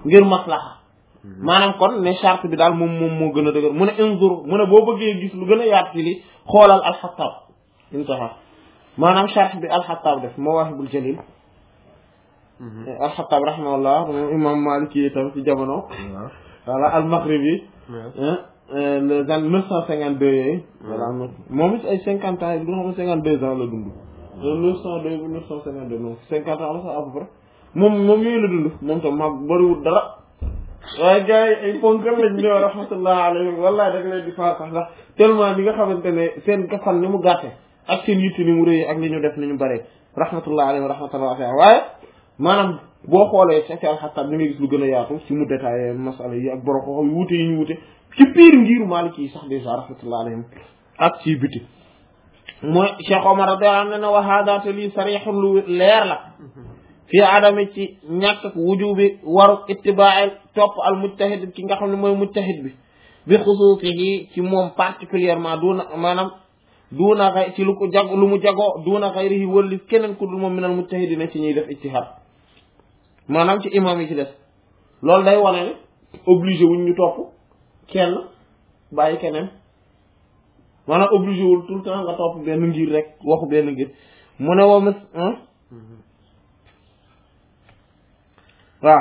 ngir maslaha maanaam kon ne charte bi daal moom moo gën a dëgër mu ne inzur mu ne boo bëggee gis lu gën a yaat ci li xoolal alxataab intaha maanaam charte bi alxataab def Mawaahibul Jalil alxataab rahimahullah moom imam Maliki yi tam ci jamono voilà al-Maghribi les années 952 yooyu voilà moom it ay 50 ans yi du xam ne 52 ans la dund 902 bu 952 non 50 ans la sax à peu près moom yooyu la dund moom tam ma bëriwul dara waaye gars yi ay ponkal lañ ñëw rahmatullah alayhim wallahi da leen di faa sax ndax tellement li nga xamante ne seen fan ni mu gàtte ak seen yitte ni mu rëyee ak li ñu def ni ñu bëree rahmatullah alayhim rahmatullah waaye maanaam boo xoolee ci al-Xattaab ni nga gis lu gën a yaatu ci mu détaillé masala yi ak borom xam yu wuute yi ñu wuute ci biir ngiru Maliki yi sax déjà rahmatullah alayhim ak ci biti mooy Cheikh Omar radiyallahu anhu ne wa haadaa te lii sariixun lu leer la fii adami ci ñàkk wujubi waru ittibaa topp al mujtahid ki nga xam ne mooy mujtahid bi xusuusihi ci moom particulièrement duuna xay ci lu ko jag lu mu jagoo duuna xayrihi wëlli keneen ku dul moom minal mujtahidina ci ñuy def ijtihaad maanaam ci imam yi ci des loolu day wane ne obligé wuñ ñu topp kenn bàyyi keneen maanaam obligé wul tout le temps nga topp benn ngir rek waxu benn ngir mu ne woo mis waaw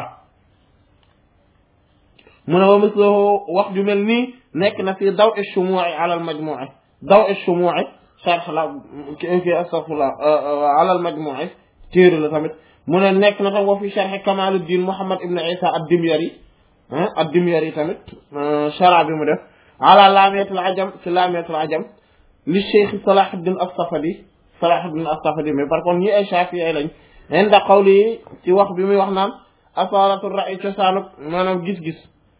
mu ne wa mislahu wax ju mel nii nekk na fii daw ash-shumu'i ala al-majmu'i daw ash-shumu'i sharh la ki astaghfirullah ala al-majmu'i téere la tamit mu ne nekk na tam wa fi sharh Kamaluddin Muhammad ibn Isa ad-Dimyari tamit shara bi mu def ala Lamiyatul Ajam ci Lamiyatul Ajam li Cheikh Salahuddin as-Safadi mais par contre ñi ay Shafi'i lañ inda qawli ci wax bi muy wax naan asalatu ra'i cosaanu maanaam gis-gis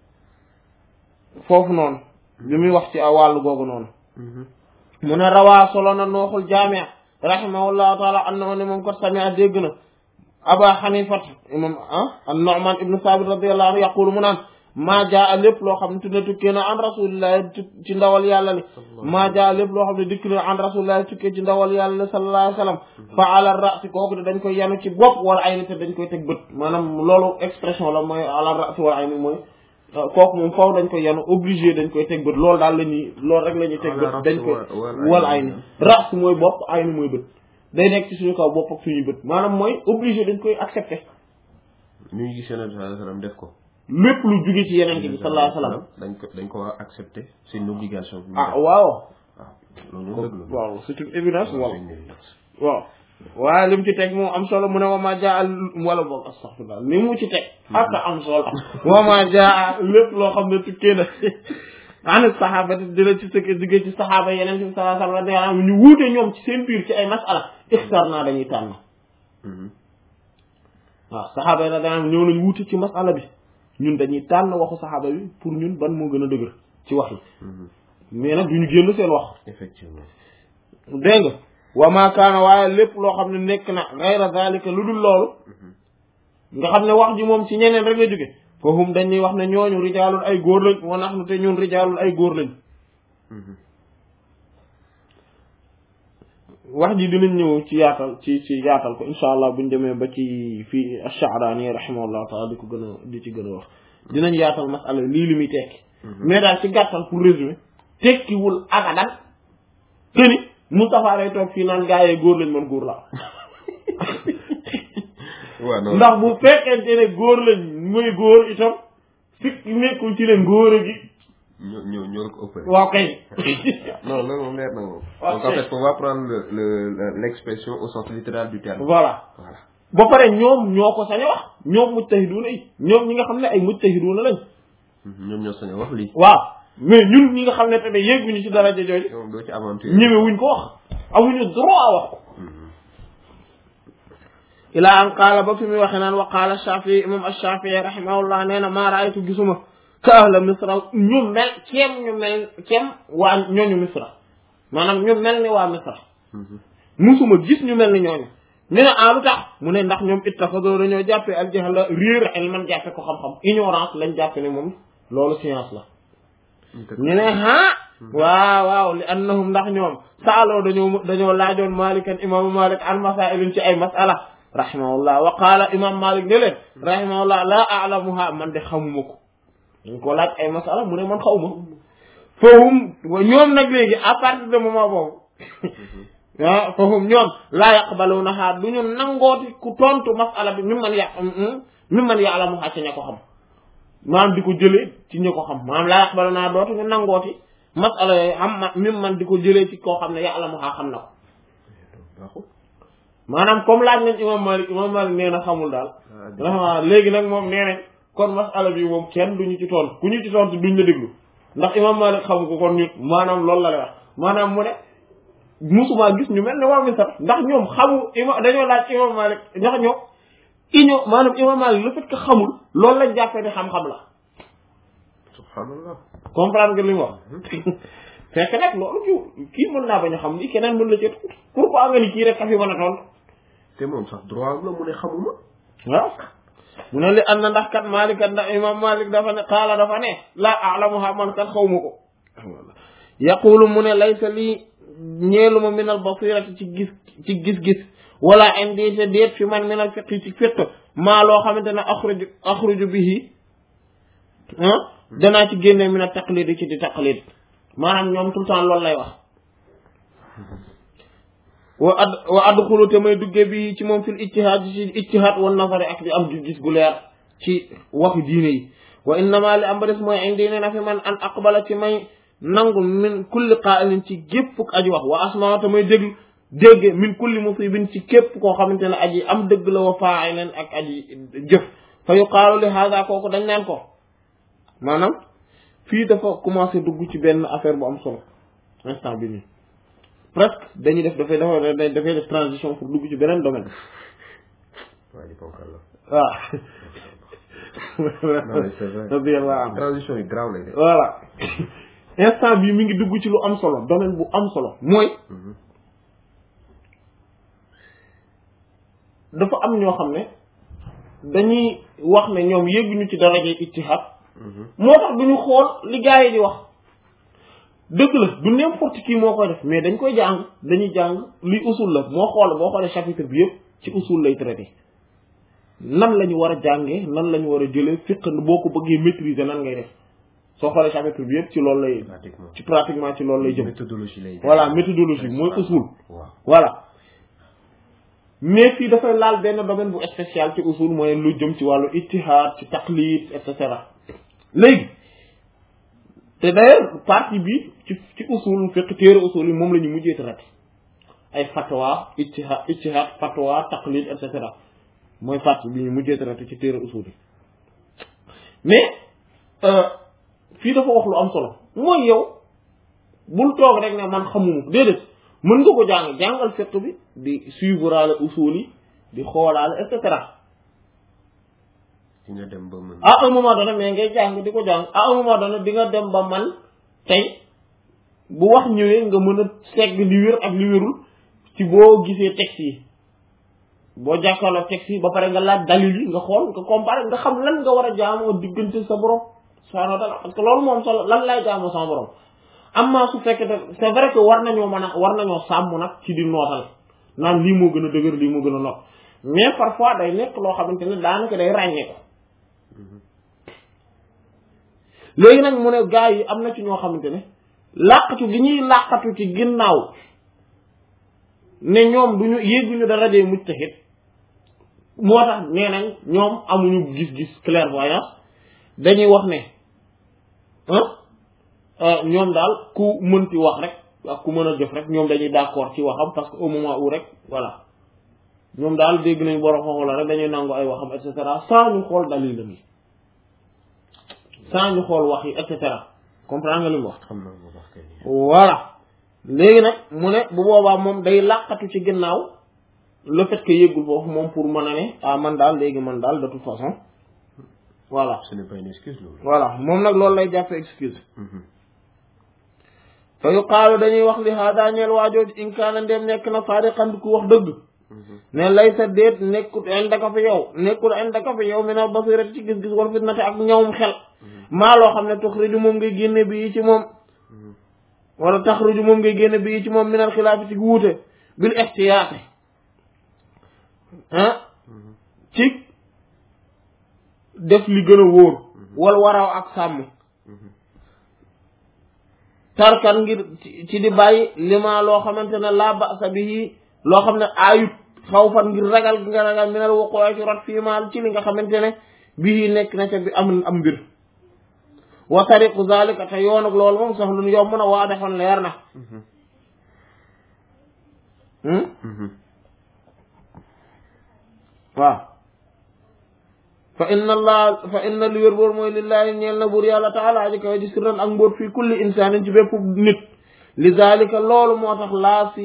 foofu noonu bi muy wax ci wàllu googu noonu mu ne rawaa solo na nooxul jaami' rahimahullahu taala annahu ne moom kot sami'a dégg na Aba Hanifat imam an-Nu'man ibn Sabit radiyallahu anhu yaqulu mu naan maa jaa lépp loo xam ne tu ne tukkee na an rasulillahi ci ndawal yàlla li maa jaa lépp loo xam ne dikk na an rasulillahi tukkee ci ndawal yàlla li sallallahu alayhi wa sallam fa ala ra'si kooku de dañ koy yanu ci bopp wala ayni te dañ koy teg bët maanaam loolu expression la mooy ala ra'si wala ayni mooy kooku moom foofu dañ koy yanu obligé dañ koy teg bët loolu daal la ñuy loolu rek la ñuy teg bët dañ koy wala ayni ra's mooy bopp ayni mooy bët day nekk ci suñu kaw bopp ak suñuy bët maanaam mooy obligé dañ koy accepter ñu gis Yonent bi sallallahu alayhi wa sallam def ko lépp lu jóge ci Yonent bi sallallahu alayhi wa sallam dañ ko war a accepter c'est une obligation. ah waaw. loolu waaw c'est une évidence waaw waaye li mu ci teg moom am solo mu ne wa ma jaa wala boog astaghfirullah li mu ci teg ak am solo wa ma jaa lépp loo xam ne tukkee na ani saxaaba dina ci sëkk jóge ci saxaaba Yonent bi sallallahu alayhi wa sallam ñu wuute ñoom ci seen biir ci ay masala ixtar naa dañuy tànn waaw saxaaba yi nag daanaka ñëw nañ wuute ci masala bi ñun dañuy tànn waxu saxaaba bi pour ñun ban moo gën a dëgër ci wax yi mais nag duñu génn seen wax effectivement dégg nga wa ma kaana waaye lépp loo xam ne nekk na gayra zalika lu dul loolu nga xam ne wax ji moom ci ñeneen rek la jóge foofu dañuy wax ne ñooñu rijaalul ay góor lañ wa nahnu te ñun rijaalul ay góor lañ wax ji dinañ ñëw ci yaatal ci yaatal ko insha allah buñ demee ba ci fii ash-Sha'rani rahimahullahu ta'ala di ko gën a di ci gën a wax dinañ yaatal masala lii li muy tekki mais daal ci gàttal pour résumer tekkiwul abadan te ni Moustapha day toog fii naan gaa yee góor lañ man góor la ndax bu fekkente ne góor lañ mooy góor itam fekk nekkul ci leen góor gi ñoo ko ëppale. waaw kay. non loolu moom leer na moom. donc en fait on va prendre l'expression au sens littéral du terme. voilà ba pare ñoom ñoo ko sañ a wax ñoom mujtahiduna yi ñoom ñi nga xam ne ay mujtahiduna lañ. ñoom ñoo sañ a wax lii. waaw mais ñun ñi nga xam ne tamit yegguñu ci daraja jooju. ñoom doo ci aventure. ñemewuñ ko wax amuñu droit wax ko. ilaa an qaala ba fi muy waxee naan wa qaala Shaafi'i imam ash-Shaafi'i rahimahullah nee na maa ra'aytu gisuma ka ahla misra ñu mel ceem waa ñooñu misra maanaam ñu mel ni waa misra musuma gis ñu mel ni ñooñu ñu ne lu tax mu ne ndax ñoom ittaxadoo dañoo jàppe al jahla réer ilman jàppe ko xam-xam ignorance lañ jàppe ne moom loolu science la ñu ne waaw li annahum ndax ñoom saaloo dañoo laajoon malikan imaamu malik an masailin ci ay masala rahimahullah wa qaala imam Malik ne leen rahimahullah laa a'lamuha man de xamuma ko dañ ko laaj ay masala mu ne man xawma fahum ñoom nag léegi à partir de moment boobu ah fahum ñoom laa yaqbalunaha du ñu nangooti ku tontu masala bi mi man ya'lamuha ci ña ko xam maanaam di ko jëlee ci ña ko xam maanaam laa yaqbalunaha dootu ñu nangooti masala yooyu am mi man di ko jëlee ci koo xam ne ya'lamuha xam na ko maanaam comme laaj nañ imam Malik nee na xamul daal léegi nag moom nee nañ kon masala bi moom kenn duñu ci tontu ku ñu ci tontu duñ la déglu ndax imam Malik xamu ko kon ñu maanaam loolu la lay wax maanaam mu ne musuma gis ñu mel ne waa mi sax ndax ñoom xamu dañoo laaj imam Malik ndax ñoom maanaam imam Malik le fait que xamul loolu lañ jàppee ne xam-xam la subhanallah comprendre nga li mu wax fekk nag loolu kii mën naa bañ a xam ni keneen mën la ci pourquoi nga ni kii rek ka fi mën a tontu te moom sax droit la mu ne xamuma waaw mu ne li am na ndax kat Malik kat ndax imam Malik dafa ne qaala dafa ne laa a'lamuha man kat xawma ko yaqulu mu ne laysa lii ñeeluma min al basirati ci gis-gis wala indi te déet fi man min al fiqh ci fiqh maa loo xamante ne axruju bihi danaa ci génne min al taqlid ci di taqlid maanaam ñoom tout le temps loolu lay wax wa adxulu te may dugge bi ci moom fil ijtihaad ci ijtihaad wan nazari ak di am gis gu leer ci waxu diine yi wa innama li am ba des mooy indi ne na fi man an aqbala ci may nangu min kulli qaa'ilin ci gépp aji wax wa asmaa te may dégge min kulli musibin ci képp koo xamante ne aji am dëgg la wa faa'ilin ak aji jëf fa yuqaalu li hada kooku dañ naan ko maanaam fii dafa commencé dugg ci benn affaire bu am solo instant bi nii presque dañuy dafay def transition pour dugg ci beneen domaine waaw transition yi grave lay def voilà instant bii mi ngi dugg ci lu am solo domaine bu am solo mooy dafa am ñoo xam ne dañuy wax ne ñoom yégguñu ci daraje ijtihaad moo tax duñu xool li gars yi di wax dëgg la du n'importe qui moo koy def mais dañ koy jàng dañuy jàng li usul la boo xoolee chapitre bi yëpp ci usul lay traité nan la ñu war a jàngee nan la ñu war a jëlee fiqh boo ko bëggee maîtriser nan ngay def soo xoolee chapitre bi yëpp ci loolu lay ci pratiquement ci loolu lay jëm méthodologie lay voilà méthodologie mooy usul voilà mais fii dafay laal benn domaine bu spécial ci usul mooy lu jëm ci wàllu ijtihaad ci taqlid et cetera léegi te d'ailleurs partie bi ci usul fiqh téere usul yi moom la ñu mujjee traité ay fatwa ijtihaad fatwa taqlid et cetera mooy partie bi ñu mujjee traité ci téere usul yi mais fii dafa wax lu am solo mooy yow bul toog rek ne man xamuma déedéet mën nga ko jàngal fiqh bi di suivre usul yi di xoolaale et cetera di nga dem ba mën à un moment donné mais ngay jàng di ko jàng à un moment donné di nga dem ba man tey bu wax ñëwee nga mën a segg li wér ak li wérul ci boo gisee texte yi boo jàkkaarloo texte yi ba pare nga laaj dalil yi nga xool nga comparer nga xam lan nga war a jaamoo diggante sa borom subhanahu wa ta'ala parce que loolu moom solo lan lay jaamoo sama borom amma su fekkee c'est vrai que war nañoo sàmm nag ci di nootal naan lii moo gën a dëgër lii moo gën a noot mais parfois day nekk loo xamante ne daanaka day ràññee ko léegi nag mu ne gars yi am na ci ñoo xamante ne làqatu gi ñuy làqatu ci ginnaaw ne ñoom duñu yégguñu dara dee mujtahid moo tax nee nañ ñoom amuñu gis-gis clairvoyance dañuy wax ne ñoom daal ku mënti wax rek ak ku mën a jëf rek ñoom dañuy d'accord ci waxam parce que au moment où rek voilà ñoom daal dégg nañ borom xooxu la rek dañuy nangu ay waxam et cetera sans ñu xool dalil la mi sans ñu xool wax yi et cetera comprendre nga li mu wax voilà léegi nag mu ne bu boobaa moom day làqatu ci ginnaaw le fait que yëggul foofu moom pour mën a ne ah man daal léegi man daal de toute façon voilà ce n'est pas une excuse loolu voilà moom nag loolu lay jàppe excuse fa yuqaalu dañuy wax li hada ñeel waajooju in kaana ndem nekk na faariqan ku wax dëgg ne lay sa déet nekkul indaka fi yow mi na basirati ci gis-gis wal fitnati ak ñawum xel maa loo xam ne tuxriju moom ngay génne bi ci moom wala taxruju moom ngay génne bi ci moom minal xilaafi ci wuute bil ihtiyaati ci def li gën a wóor wal waraaw ak sàmm tarkan ngir ci di bàyyi lima loo xamante ne laa ba'sa bihi loo xam ne ayut xawfan ngir ragal gi nga ragal minal wuquu ci rot fii maal ci li nga xamante ne bihi nekk na ca bi am mbir wa tariqu zalika te yoon ak loolu moom sax lu yomb na waa defoon leer na waaw fa inna li wér boor mooy lillahi ñeel na buur yàlla taala aji kawe ji sirran ak mbóot fii kulli insaanin ci bépp nit li zalika loolu moo tax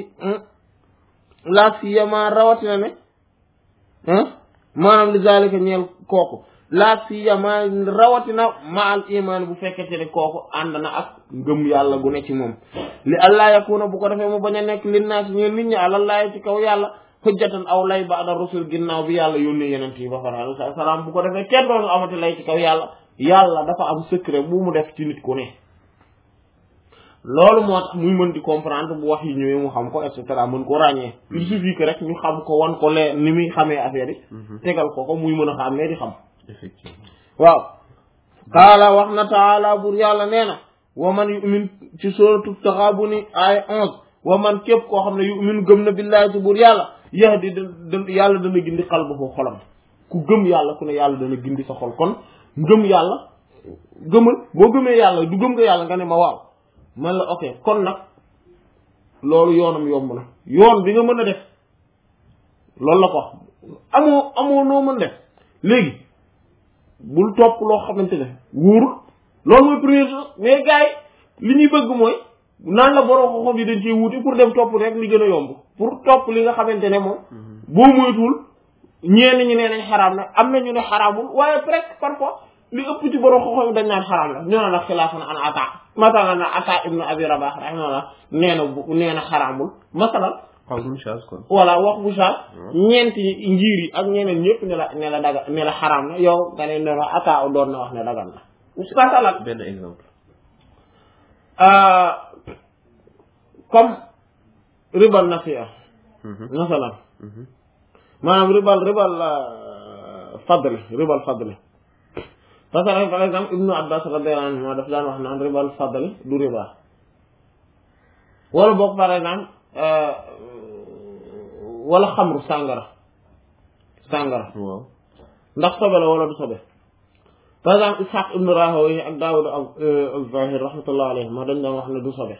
laa si yama rawatina ne maanaam li zalika ñeel kooku laa si yama rawatina ma al iman bu fekkete ne kooku ànd na ak ngëm yàlla gu ne ci moom li allah yakuna bu ko defee mu bañ a nekk linnaasi ñeel nit ñi àlallaahi ci kaw yàlla hujjatan aw lay ba'da rusul ginnaaw bi yàlla yónnee yeneen yi ba pare alayhi salaam bu ko defee kenn doon amati lay ci kaw yàlla dafa am secret bu mu def ci nit ku ne loolu moo tax muy mën di comprendre bu wax yi ñëwee mu xam ko et cetera mën ko ràññee il suffit que rek ñu xam ko wan ko lee ni muy xamee affaire yi tegal ko muy mën a xàmmee di xam effectivement waaw qaala wax na taala bur yàlla nee na wa man yu'min ci suratu Taghabun ay 11 wa man képp koo xam ne yu'min gëm na billahi ci bur yàlla yahdi yàlla dana gindi qalbahu xolam ku gëm yàlla ku ne yàlla dana gindi sa xol kon ngëm yàlla gëmal boo gëmee yàlla du gëm nga yàlla nga ne ma waaw man la ok kon nag loolu yoonam yomb na yoon bi nga mën a def loolu la ko wax amoo noo mën def léegi bul topp loo xamante ne wóorul loolu mooy première chose mais gars yi li ñuy bëgg mooy naan la borom xoxom yi dañ ciy wuute pour dem topp rek li gën a yomb pour topp li nga xamante ne moom boo moytuwul ñenn ñi nee nañ xaraam na am na ñu ne xaraamul waaye presque parfois li ëpp ci borom xoxom yi dañ naan xaraam la ñoo naan la xilaafan an ata masalan na ata ibnu abi rabah rahimahullah nee na xaraamul masalan wax bu chage kon voilà wax bu chage ñeenti njiir yi ak ñeneen ñëpp ne la xaraam na yow nga ne la ata doon na wax ne dagan na masalan benn exemple comme ribal nasiya masalan maanaam ribal fadl parce que par exemple ibnu abbas radiyallahu anhu daf daan wax naan ribal fadl du riba wala boog par exemple wala xamru sàngara waaw ndax sobe la wala du sobe par exemple ishaq ibnu rahawayh ak daawud az-zahir rahmatullah alayhi ma dañ daan wax ne du sobe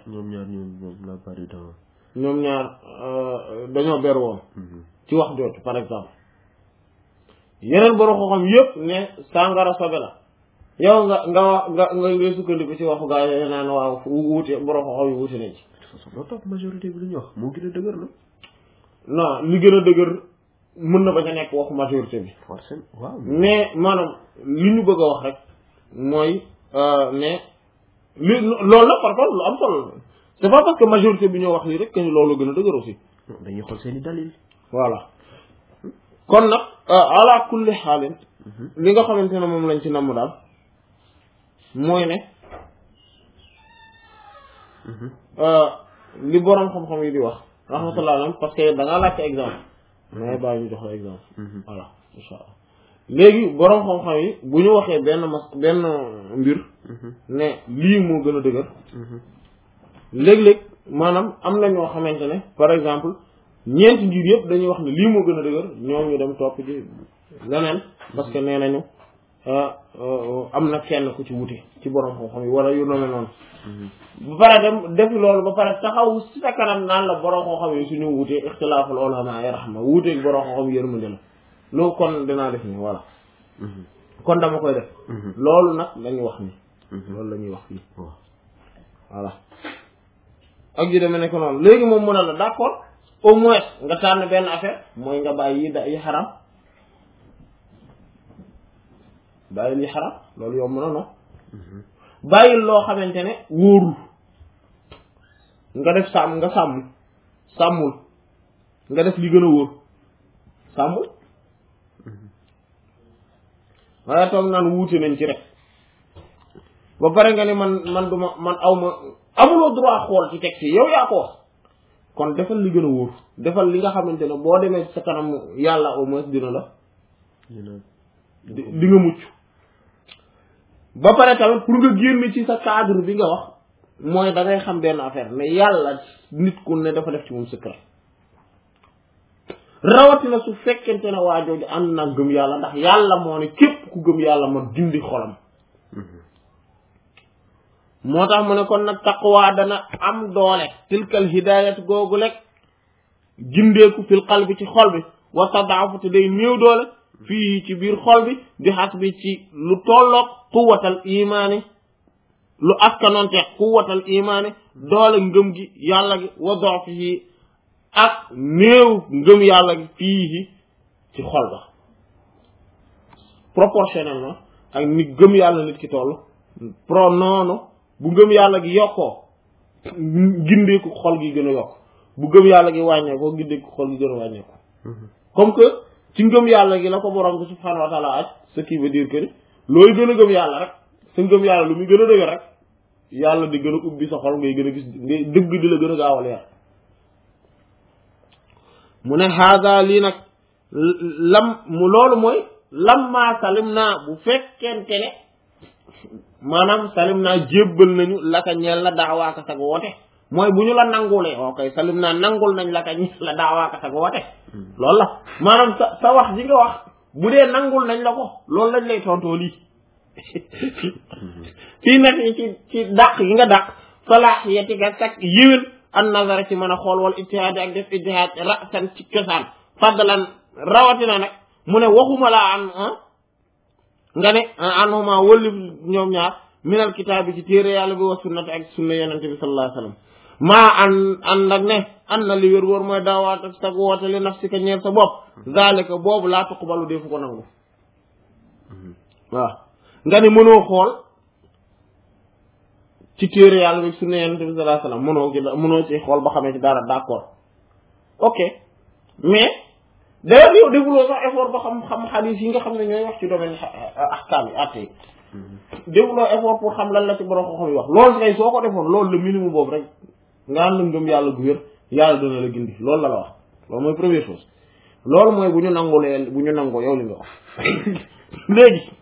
ñoom ñaar dañoo ber woon ci wax jooju par exemple yeneen borom xam-xam yëpp ne sàngara sobe la yow nga sukkandiku ci waxu gaa yi naan waaw wuute borom xam-xam yi wuute nañ ci loo topp majorité bi lu ñu wax moo gën a dëgër la non li gën a dëgër mën na bañ a nekk waxu majorité bi forcément waaw mais maanaam li ñu bëgg a wax rek mooy ne li loolu la par contre lu am solo c'est pas parce que majorité bi ñoo wax lii rek que ni loolu gën a dëgër aussi dañuy xool seeni dalil voilà kon nag ala kulli xaalin li nga xamante ne moom lañ ci namm daal mooy ne li boroom xam-xam yi di wax rahmatullah alayhi parce que da ngaa laajte exemple mais bàyyi ñu jox la exemple voilà insha allah léegi boroom xam-xam yi bu ñu waxee benn mbir ne lii moo gën a dëgër léeg-léeg maanaam am na ñoo xamante ne par exemple ñeenti ngir yëpp dañuy wax ne lii moo gën a dëgër ñoom ñu dem topp ci leneen parce que nee nañu am na kenn ku ci wute ci borom xam-xam yi wala yu noonu noonu ba pare dem def loolu ba pare taxaw si sa kanam naan la borom xam-xam yi suñu wutee ixtilaaful ulama ay rahma wuuteeg borom xam-xam yi yërmande la loolu kon dinaa def ni voilà kon dama koy def loolu nag lañuy wax ni loolu la ñuy wax fii voilà ak ji deme nekk noonu léegi moom mu ne la d'accord au moins nga tànn benn affaire mooy nga bàyyi yi xaram bàyyi li xaram loolu yomb na no bàyyi loo xamante ne wóorul nga def sàmmul nga def li gën a wóor sàmmul waaye toog naan wuute nañ ci rek ba pare nga ne man duma man amuloo droit xool ci texte yi yow yaa ko wax kon defal li gën a wóor defal li nga xamante ne boo demee sa kanam yàlla au moins dina la di nga mucc ba pare tamit pour nga génn ci sa cadre bi nga wax mooy da ngay xam benn affaire mais yàlla nit ku ne dafa def ci moom secret rawatina su fekkente ne waa jooju ànd na gëm yàlla ndax yàlla moo ne képp ku gëm yàlla ma dindi xolam moo tax mu ne kon nag taqwa dana am doole tilkal hidayat googu lekk gindeeku fil qalbi ci xol bi wa tadaafu te day néew doole fii ci biir xol bi di xas bi ci lu tolloog quwwatal imaani lu askanoonte quwwatal imaani doole ngëm gi yàlla gi wa doofihi ak néew ngëm yàlla gi fii ci xol ba proportionnellement ak ni gëm yàlla nit ki toll noonu bu ngëm yàlla gi yokkoo gindeeku xol gi gën a yokk bu ngëm yàlla gi wàññeekoo gindeeku xol gi gën a wàññeeku comme que ci ngëm yàlla gi la ko borom bi subhaanahu wa taala aj ce qui veut dire que ni looy gën a gëm yàlla rek sa ngëm yàlla lu muy gën a dëgër rek yàlla di gën a ubbi sa xol ngay gën a gis ngay dëgg di la gën a gaaw a leer mu ne haada lii nag loolu mooy lamma salim naa bu fekkente ne maanaam salim naa jébbal nañu laka ñeel la daawaaka sag woote mooy bu ñu la nangulee ok salim naa nangul nañ laka ñeel la daawaaka sag woote loolu la maanaam sa wax ji nga wax bu dee nangul nañ la ko loolu lañ lay tontoo lii fii nag ci dàq gi nga dàq falaax yeti ga sag yiwén an nazara ci mën a xool wala ijtihaad ak def ijtihaad rasan ci cosaan fadlan rawatina nag mu ne waxuma laa an nga ne anhuma wëllif ñoom ñaar minal kitaab bi ci téere yàlla bi wa sunnati ak sunna yonente bi sallallahu alayhi wasallam maa an nag ne an na li wér wóor mooy daawaat ak sag woote li nafsika ñeel sa bopp zalika boobu laa tuqbalu defu ko nangu waaw nga ne mënoo xool ci téere yàlla bi sunna yonente bi sallallahu alayhi wasallam mënoo ci xool ba xamee ci dara d'accord ok mais d'ailleurs yow defuloo sax effort ba xam xadiis yi nga xam ne ñooy wax ci domaine ahkaam yi atte yi defuloo effort pour xam lan la ci borom xam yi wax loolu kay soo ko defoon loolu le minimum boobu rek nga am na ngëm yàlla gu wér yàlla dana la gindi loolu la wax loolu mooy première chose loolu mooy bu ñu nangoo yow li nga wax léegi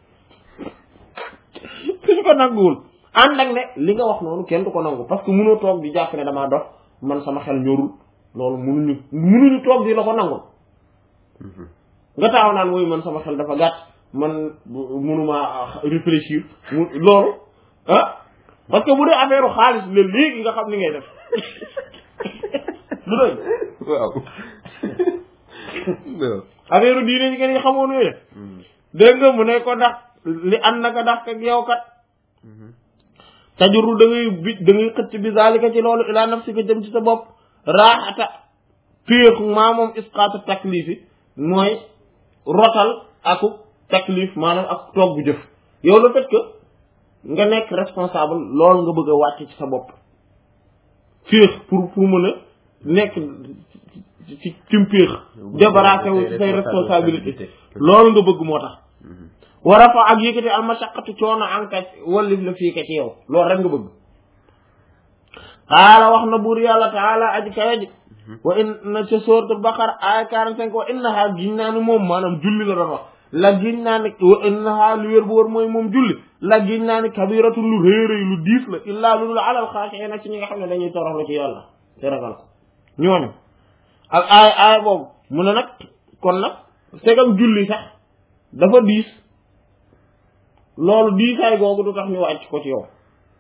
suñu ko nanguwul ànd ak ne li nga wax noonu kenn du ko nangu parce que mënoo toog di jàpp ne damaa dox man sama xel ñorul loolu mënuñu toog di la ko nangul nga taxaw naan mooy man sama xel dafa gàtt man mënuma réfléchir loolu parce que bu dee affaire xaalis la léegi nga xam ni ngay def lu doy waaw affaire diine ñi ngeen xamoon yooyu dégg nga mu ne ko ndax li ànd naka ndax ak yow kat tajuru da ngay xëcc bi zalika ci loolu ila nafsika jëm ci sa bopp raaxata féexu maa moom isqaatu taklif yi mooy rotal aku taklif maanaam ak toog bu jëf yow le fait que nga nekk responsable loolu nga bëgg a wàcc ci sa bopp féex pour mën a nekk ci féex débarrassé wu ci say responsabilité loolu nga bëgg moo tax war a fa ak yëkkati al mashaqqatu coono anka wallif la fii ka ci yow loolu rek nga bëgg xaala wax na buur yàlla taala aji kawe ji wa inna ca suratul baqara aya 45 wa innaha giñ naa ni moom maanaam julli la doon wax la giñ naa ni wa innaha lu wér bu wóor mooy moom julli la giñ naa ni kabiratu lu réeréy lu diis la illaa lu dul alal xaashiina ci ñi nga xam ne dañuy toroxlu ci yàlla te ragal ko ñooñu ak aaya boobu mu ne nag kon nag segam julli sax dafa diis loolu diisaay googu du tax ñu wàcc ko ci yow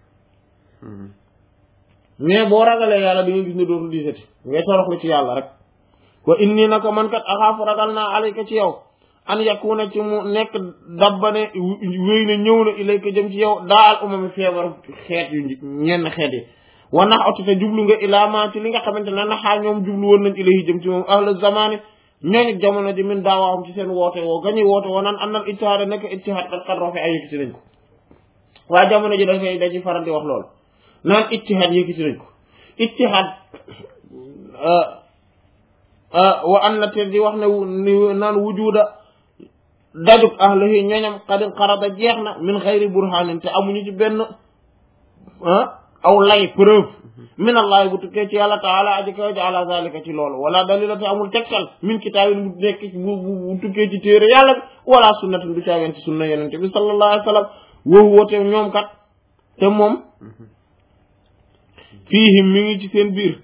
mais boo ragalee yàlla di nga gis ne dootul diisati ngay toroxlu ci yàlla rek wa inni naka man kat axaafu ragal naa alayka ci yow an yakuna ci mu nekk dabbane wéy na ñëw na ilayka jëm ci yow daal umami feebar xeet yu ñenn xeet yi wa nax oti te jublu nga ilaamaa ci li nga xamante ne naxaa ñoom jublu woon nañ ilayhi jëm ci moom ahla zamani ñooñu jamono ji min daawaam ci seen woote woo gañuy woote woo naan annal ijtihaad nekk ijtihaad kat kat rofe ay yëkkati nañ ko waa jamono ji da ci faral di wax loolu naan ijtihaad yëkkati nañ ko ijtihaad wa an na te di wax ne naan wujuda dajuk ahlahi ñoñam xadin xarada jeex na min xayri burhanin te amuñu ci benn aw lay preuve min allah bu tukkee ci yàlla taala aji kaw ji ala zalika ci loolu wala dalila te amul tegtal min kitaabin bu nekk bu tukkee ci téere yàlla bi wala sunnatin du caageen ci sunna yenente bi sallallahu alayhi wa sallam woowu woote ñoom kat te moom fiihim mi ngi ci seen biir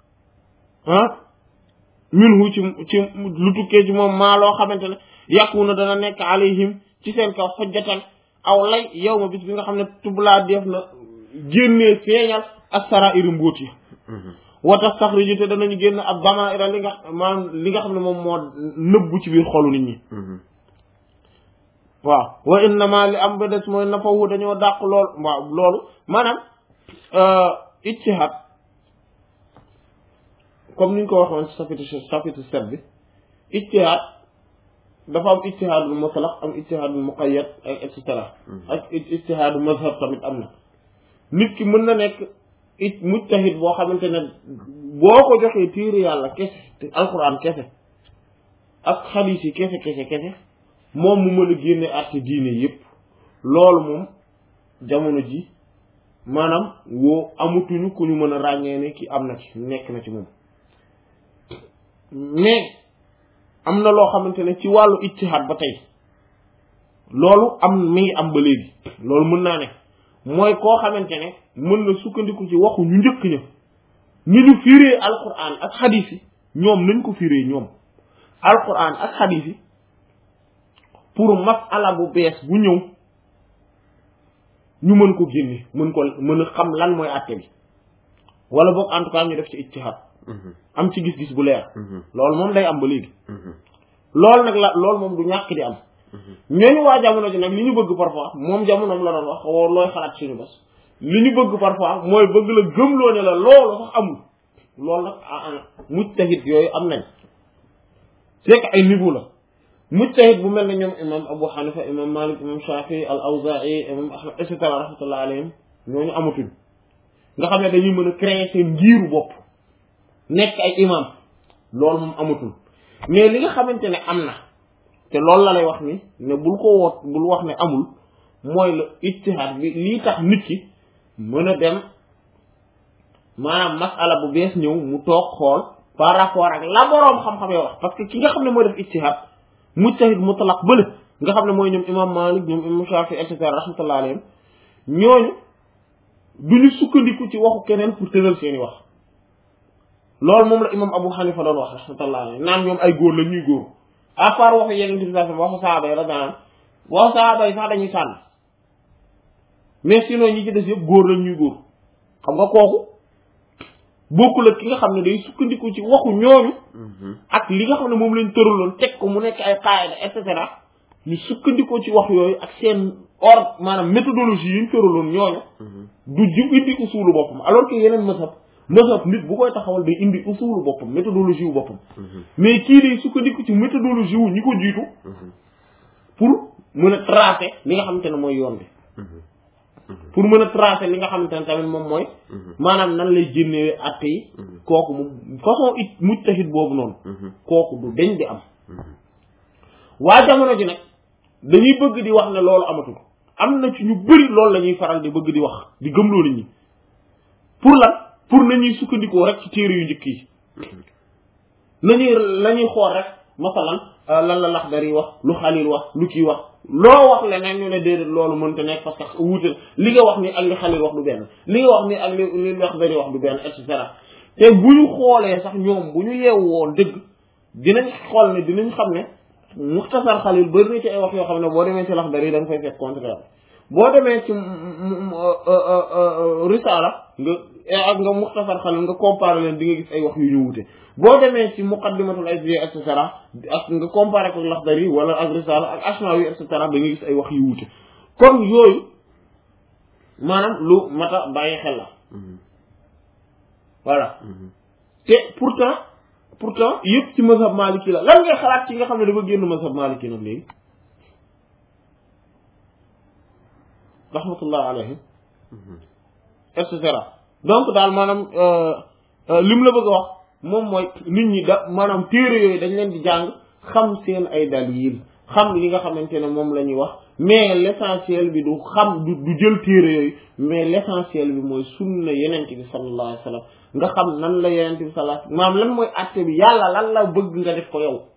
minhu ci lu tukkee ci moom maa loo xamante ne yakuna dana nekk alayhim ci seen kaw xujjatan aw lay yow ma bis bi nga xam ne tublaa def na génnee feeñal ak saraa'iri mbóot yi wa tastaxriju te danañu génn ab damaa'ira li nga xam ne moom moo nëbbu ci biir xolu nit ñi waaw wa innama li am ba des mooy nafawu dañoo dàq lool waaw loolu maanaam ijtihaad comme ni ñu ko waxoon chapitre 7 bi ijtihaad dafa am ijtihaadul mutlaq am ijtihaadul muqayyad ak et cetera ak ijtihaadul mazhab tamit am na nit ki mën na nekk mujtahid boo xamante ne boo ko joxee téere yàlla kese te alquran kese ak xadiis yi kese moom mu mën a génne àtte diine yépp loolu moom jamono ji maanaam woo amutuñu ku ñu mën a ràññee ne ki am na ci nekk na ci moom mais am na loo xamante ne ci wàllu ijtihaad ba tey loolu mi ngi am ba léegi loolu mën naa ne mooy koo xamante ne mën na sukkandiku ci waxu ñu njëkk ña ni ñu firee alquran ak xadiis yi ñoom nañ ko firee ñoom alquran ak xadiis yi pour masala bu bees bu ñëw ñu mën ko génne mën a xam lan mooy àtte bi wala boog en tout cas ñu def ci ijtihaad am ci gis-gis bu leer loolu moom day am ba léegi loolu nag loolu moom du ñàkk di am ñooñu waa jamono ji nag li ñu bëgg parfois moom jamonoom la doon wax looy xalaat suñu bés li ñu bëgg parfois mooy bëgg la gëmloo ne la loolu sax amul loolu nag mujtahid yooyu am nañ c'est que ay niveau la mujtahid bu mel ne ñoom imam Abu Hanifa imam Malik imam Shafi al Awza'i imam Ahmad et cetera rahmatullah alayhim ñooñu amatuñ nga xam ne dañuy mën a créer seen ngiiru bopp nekk ay imam loolu moom amatul mais li nga xamante ne am na te loolu la lay wax ni ne bul wax ne amul mooy la ijtihaad bi lii tax nit ki mën a dem maanaam masala bu bees ñëw mu toog xool par rapport ak la boroom xam-xam yoo wax parce que ki nga xam ne mooy def ijtihaad mujtahid mutlaq bële nga xam ne mooy ñoom imam Malik ñoom imam Shafi et cetera rahmatullah alayhim ñooñu duñu sukkandiku ci waxu keneen pour tëral seeni wax loolu moom la imam Abu Hanifa doon wax rahmatullah alayhi naan ñoom ay góor la ñuy góor à part waxu yeneen ci waxu saaba yi la daan waxu saaba yi sax dañuy sànn mais sinon ñi ci des yëpp góor la ñuy góor xam nga kooku bokkul ak ki nga xam ne day sukkandiku ci waxu ñooñu ak li nga xam ne moom lañ tëraloon teg ko mu nekk ay qaida et cetera ñu sukkandikoo ci wax yooyu ak seen maanaam méthodologie yi ñu tëraloon ñooñu du jub indi usulu boppam alors que yeneen mazhab nit bu koy taxawal day indi usulu boppam méthodologie wu boppam mais kii day sukkandiku ci méthodologie wu ñi ko jiitu pour mën a tracer li nga xamante ne mooy yoon bi pour mën a tracer li nga xamante ne tamit moom mooy maanaam nan lay génnewee àtte yi kooku mu façon mujtahid boobu noonu kooku du deñ di am waa jamono ji nag dañuy bëgg di wax ne loolu amatul am na ci ñu bëri loolu la ñuy faral di bëgg di wax di gëmloo nit ñi pour lan pour nañuy sukkandikoo rek ci téere yu njëkk yi lañuy xool rek masalan lan la Laxdari wax lu Xalil wax lu kii wax loo wax leneen ñu ne déedéet loolu mënta nekk parce que wuute li nga wax ni ak li Xalil wax du benn li nga wax ni ak li Laxdari wax du benn et cetera te bu ñu xoolee sax ñoom bu ñu yeewu woon dëgg dinañ xool ne dinañ xam ne Muxtasar Xalil bëri na ci ay wax yoo xam ne boo demee ci Laxdari da nga fay fekk contraire boo demee ci Risaala nga Muxtasar Xalil nga comparé leen di nga gis ay wax yu ñu wute boo demee ci Muqaddimatul Izziya et cetera ak nga comparé ko Laxdari wala ak Risaala ak Ashmawi et cetera da nga gis ay wax yu wute kon yooyu maanaam lu mata bàyyi xel la voilà te pourtant yëpp ci mazhab maliki la lan ngay xalaat ci nga xam ne dafa génn mazhab maliki nag léegi rahmatullah alayhi et cetera donc daal maanaam lim la bëgg a wax moom mooy nit ñi maanaam téere yooyu dañ leen di jàng xam seen ay dalil xam li nga xamante ne moom la ñuy wax mais l'essentiel bi du xam du jël téere yooyu mais l'essentiel bi mooy sunna yenent bi sallallahu alayhi wa sallam nga xam nan la yenent bi sallallahu maanaam lan mooy àtte bi yàlla lan la bëgg nga def ko yow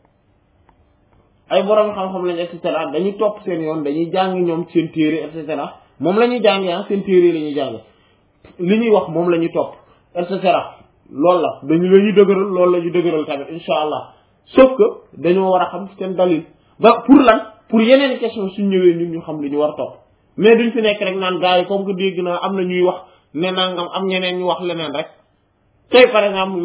ay borom xam-xam lañ et cetera dañuy topp seen yoon dañuy jàng ñoom seen téere et cetera moom la ñuy jàng seen téere la ñuy jàng li ñuy wax moom la ñuy topp et cetera loolu la dañu la ñuy dëgëral loolu la ñuy dëgëral tamit insha allah sauf que dañoo war a xam seen dalil ba pour lan pour yeneen question suñ ñëwee ñun ñu xam li ñu war a topp mais duñ fi nekk rek naan gars yi comme que dégg naa am na ñuy wax ne nangam am ñeneen ñu wax leneen rek tey par exemple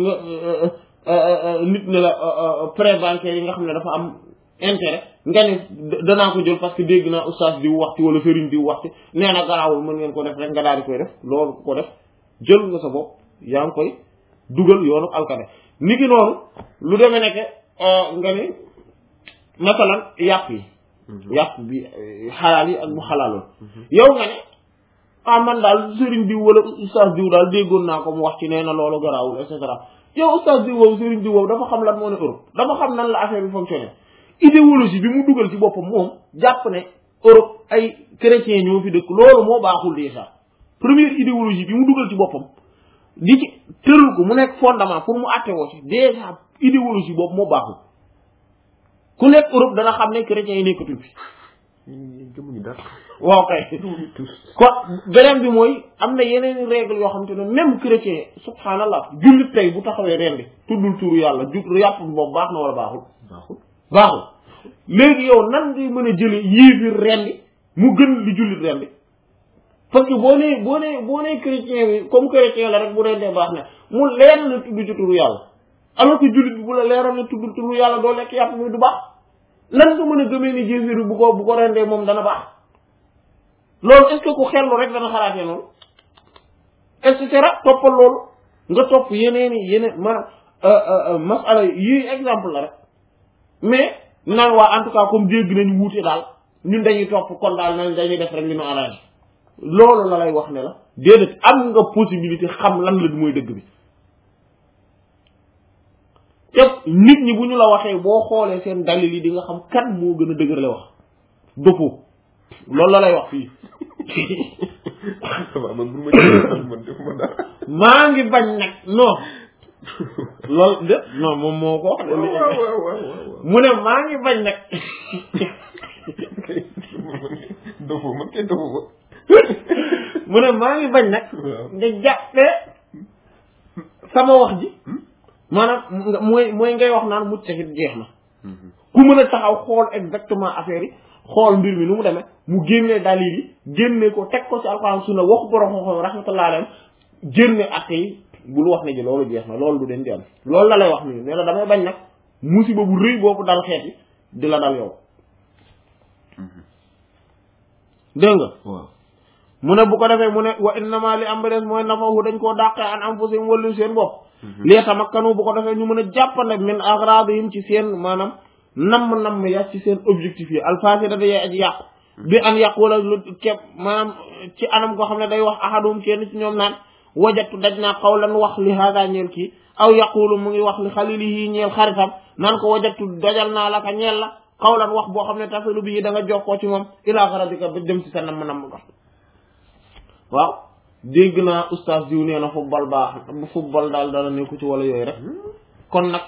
nit ne la prêt bancaire yi nga xam ne dafa am intérêt nga ne danaa ko jël parce que dégg naa oustaz diw waxti wala sëriñ diw waxti nee na garaawul mën ngeen ko def rek nga daal di koy def loolu ko def jël nga sa bopp yaa ngi koy dugal yoonu alkade ni ki noonu lu demee nekk nga ni masalan yàpp yi yàpp bi xalaal yi ak bu xalaaloon yow nga ne man daal sëriñ diw wala oustaz diw daal déggoon naa ko mu wax ci nee na loolu garaawul et cetera yow oustaz diw boobu sëriñ diw boobu dafa xam lan moo ne Europe dafa xam nan la affaire bi fonctionné idéologie bi mu dugal ci boppam moom jàpp ne Europe ay chrétiens ñoo fi dëkk loolu moo baaxul déjà première idéologie bi mu dugal ci boppam di ci tëral ko mu nekk fondement pour mu àtte woo ci déjà idéologie boobu moo baaxul ku nekk Europe dana xam ne chrétiens yi nekkatul fi gëmuñu dara waaw kay kon beneen bi mooy am na yeneen règle yoo xam te ne même chrétien subhanallah jullit tey bu taxawee rendi tuddul turu yàlla yàpp boobu baax na wala baaxul léegi yow nan ngay mën a jële yéefir rendi mu gën li jullit rendi parce que boo nee chrétien bi comme chrétien la rek bu rendee baax na mu leer na tudd ci turu yàlla alors que jullit bi bu la leeroon na tudd turu yàlla doo lekk yàpp bi du baax lan nga mën a gëmee ni yéefir bi bu ko rendee moom dana baax loolu est-ce que ku xellu rek dana xalaatee noonu et cetera toppal loolu nga topp yeneen masala yi exemple la rek mais naan waa en tout cas comme dégg nañu wuute daal ñun dañuy topp kon daal nañ dañuy def rek li ñu arrangé loolu la lay wax ne la déedéet am nga possibilité xam lan la mooy dëgg bi te nit ñi bu ñu la waxee boo xoolee seen dalil yi di nga xam kan moo gën a dëgër la wax dëppoo loolu la lay wax fii maa ngi bañ nag non loolu de non moom moo ko wax mu ne maa ngi bañ nag mu ne maa ngi bañ nag nga jàppee sama wax ji maanaam mooy ngay wax naan mucc taxit jeex na ku mën a taxaw xool exactement affaire yi xool mbir mi nu mu demee mu génnee dalil yi génne ko teg ko ci alxuraan sunna waxu borom xam-xam rahmatullah alayhim génne atte yi bul wax ne ji loolu jeex na loolu du den di am loolu la lay wax nii nee na damay bañ nag musiba bu rëy boobu dal xeet yi di la dal yow dégg nga mu ne bu ko defee mu ne wa innama li am ba des mooy nafahu dañ koo dàqee an anfusihim wallu seen bopp lii tamakkanu bu ko defee ñu mën a jàppande min agradihim ci seen maanaam namm ya ci seen objectif yi alfasida da yee aji yàqu bi an yàqu wala lu kepp maanaam ci anam koo xam ne day wax ahadum kenn ci ñoom naan wajatu daj naa qawlan wax li hada ñeel kii aw yaqulu mu ngi wax li xalilihi ñeel xaritam naan ko wajatu dajal naa la ka ñeel la qawlan wax boo xam ne tafilu bi da nga jokkoo ci moom ila garadika ba dem ci sa namm ga waaw dégg naa oustaz diw nee na football baax football daal dara nekku ci wala yooyu rek kon nag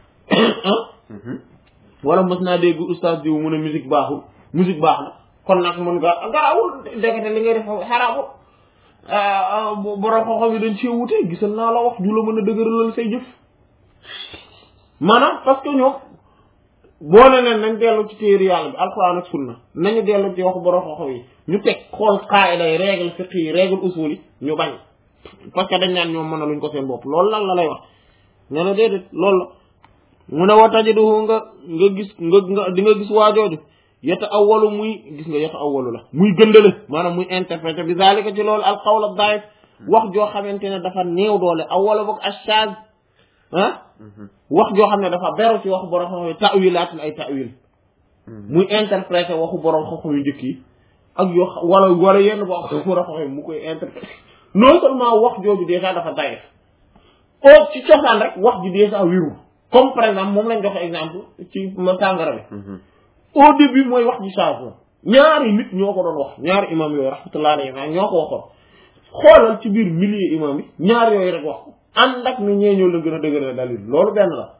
wala mos naa dégg oustaz diw mu ne musique baaxul musique baax na kon nag mën nga garawul ndekete li ngay def xaraamul borom xoxo yi dañ cee wute gisal naa la wax ju la mën a dëgëralal say jëf maanaam parce que ñoom boo ne leen nañ dellu ci téere yàlla bi alxuraan ak sunna nañu dellu ci waxu borom xoxo yi ñu teg xool qaida yi règle fiqh yi règle usul yi ñu bañ parce que dañ naan ñoom mën a luñ ko seen bopp loolu lan la lay wax nga ne déedéet loolu la mu ne wa tajiduhu nga gis nga di nga gis waajooju yata awwalu muy gis nga yata awwalu la muy gëndale maanaam muy interprété bi zalika ci loolu al qawl ad da'if wax joo xamante ne dafa néew doole awwalu boog ashaz wax joo xam ne dafa beru ci waxu borom xam-xam yi ta'wilaat ay ta'wil muy interprété waxu borom xam-xam yu njëkk yi ak yoo wala yenn ba waxu borom xam-xam mu koy interprété non seulement wax jooju déjà dafa da'if oo ci cosaan rek wax ji déjà wérul comme par exemple moom lañ joxe exemple ci ma tàngara bi au début mooy wax ji change la ñaari nit ñoo ko doon wax ñaari imam yooyu rahmatullahi alayhi ñoo ko waxoon xoolal ci biir milliers imam yi ñaar yooyu rek wax ko ànd ak ni ñee ñoo la gën a dëgëral dalil loolu benn la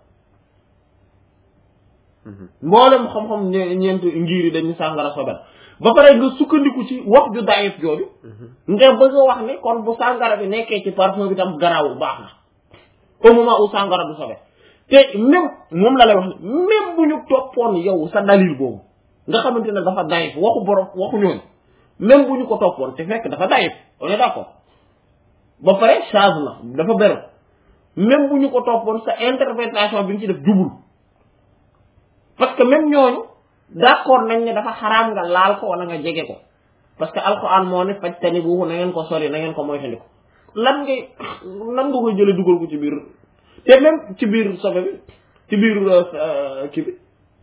mboolem xam-xam ñeent ngir yi dañu sàngara sobel ba pare nga sukkandiku ci wax ju daayif jooju nga bëgg a wax ne kon bu sàngara bi nekkee ci parfum bi tam garaaw baax na au moment où sàngara du sobe te même moom la lay wax ne même bu ñu toppoon yow sa dalil boobu nga xamante ne dafa daayif waxu borom waxu ñooñu même bu ñu ko toppoon te fekk dafa daayif on est d'accord ba pare charge la dafa beru même bu ñu ko toppoon sa interprétation bi nga ci def jubul parce que même ñooñu d'accord nañ ne dafa xaraam nga laal ko wala nga jege ko parce que alxuraan moo ne fajtani buuxu na ngeen ko sori na ngeen ko moytandiku lan nga koy jële dugal ko ci biir te même ci biir sobe bi ci biir kii bi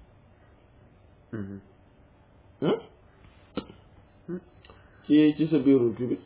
ci sa biir kii bi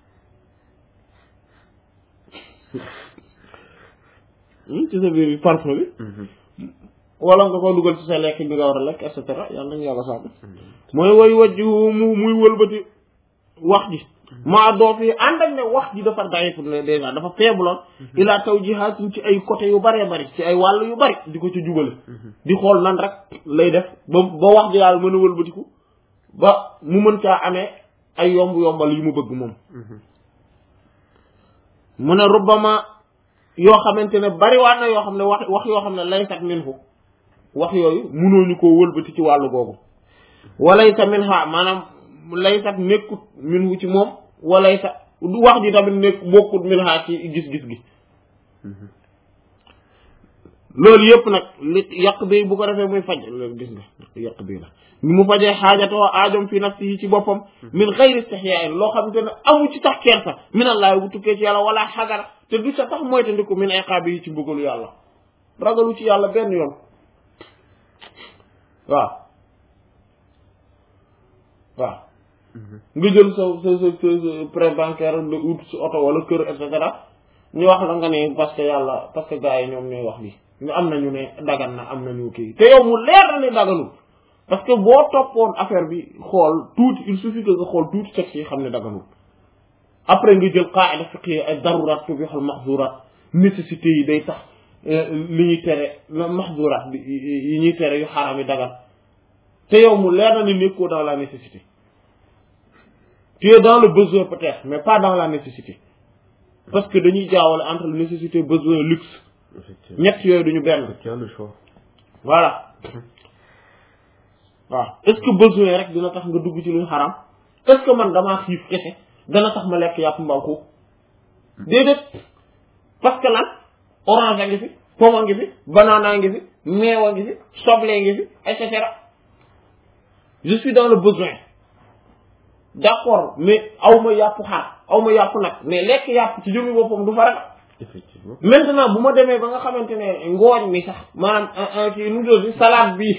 ci sa biir parfum bi wala nga ko dugal ci sa lekk bi nga war a lekk et cetera yàlla nañu yàlla sàmm mooy way wajju muy wëlbati wax ji maa doo fi ànd ak ne wax ji dafa dayifu ne déjà dafa feebloon ilaa tawjihatin ci ay côté yu bëree bëri ci ay wàll yu bëri di ko ci jubale di xool nan rek lay def ba wax ji daal mën a wëlbatiku ba mu mën caa amee ay yombal yu mu bëgg moom mu ne rubbama yoo xamante ne bariwaat na yoo xam ne wax yoo xam ne laysat minhu wax yooyu mënooñu koo wëlbati ci wàllu googu walaysa minha maanaam laysat nekkut minhu ci moom walaysa wax ji tamit nekk bokkut minha ci gis-gis gi loolu yëpp nag li yàq bi bu ko defee muy faj loolu gis nga yàq bi la mu fajee xaajatoo aajom fi nafsi yi ci boppam min xayri istihyaa loo xamante ne amu ci tax kersa minallahi bu tukkee ci yàlla wala xagara te du sa tax moytandiku min iqaabi yi ci mbugalu yàlla ragalu ci yàlla benn yoon waaw nga jël sa prêt bancaire nga ut si oto wala kër et cetera ñu wax la nga ne parce que yàlla parce que gars yi ñoom ñooy wax lii ñu am nañu ne dagan na am nañu kii te yow mu leer na ne daganul parce que boo toppoon affaire bi xool tuuti il suffit que nga xool tuuti texte yi xam ne daganul après nga jël qaida fiqhiyya ay darurat tubihul mahzurat nécessité yi day tax li ñuy tere mahzurat bi yi ñuy tere yu xaram yi dagan te yow mu leer na ne nekkoo dans la nécessité tu es dans le besoin peut-être mais pas dans la nécessité parce que dañuy jaawale entre nécessité besoin luxe ñett yooyu duñu benn voilà waaw est-ce que besoin rek dina tax nga dugg ci luñ xaram est-ce que man damaa xiif kese dana tax ma lekk yàpp mbaam xuux déedéet parce que lan orange a ngi fi pomme a ngi fi banana ngi fi meew a ngi fi soble ngi fi et cetera je suis dans le besoin d'accord mais aw ma yàpp xar aw ma yàpp nag mais lekk yàpp ci jëmmi boppam du farata effectivement maintenant bu ma demee ba nga xamante ne ngooñ mi sax maanaam ci nu doon salade bi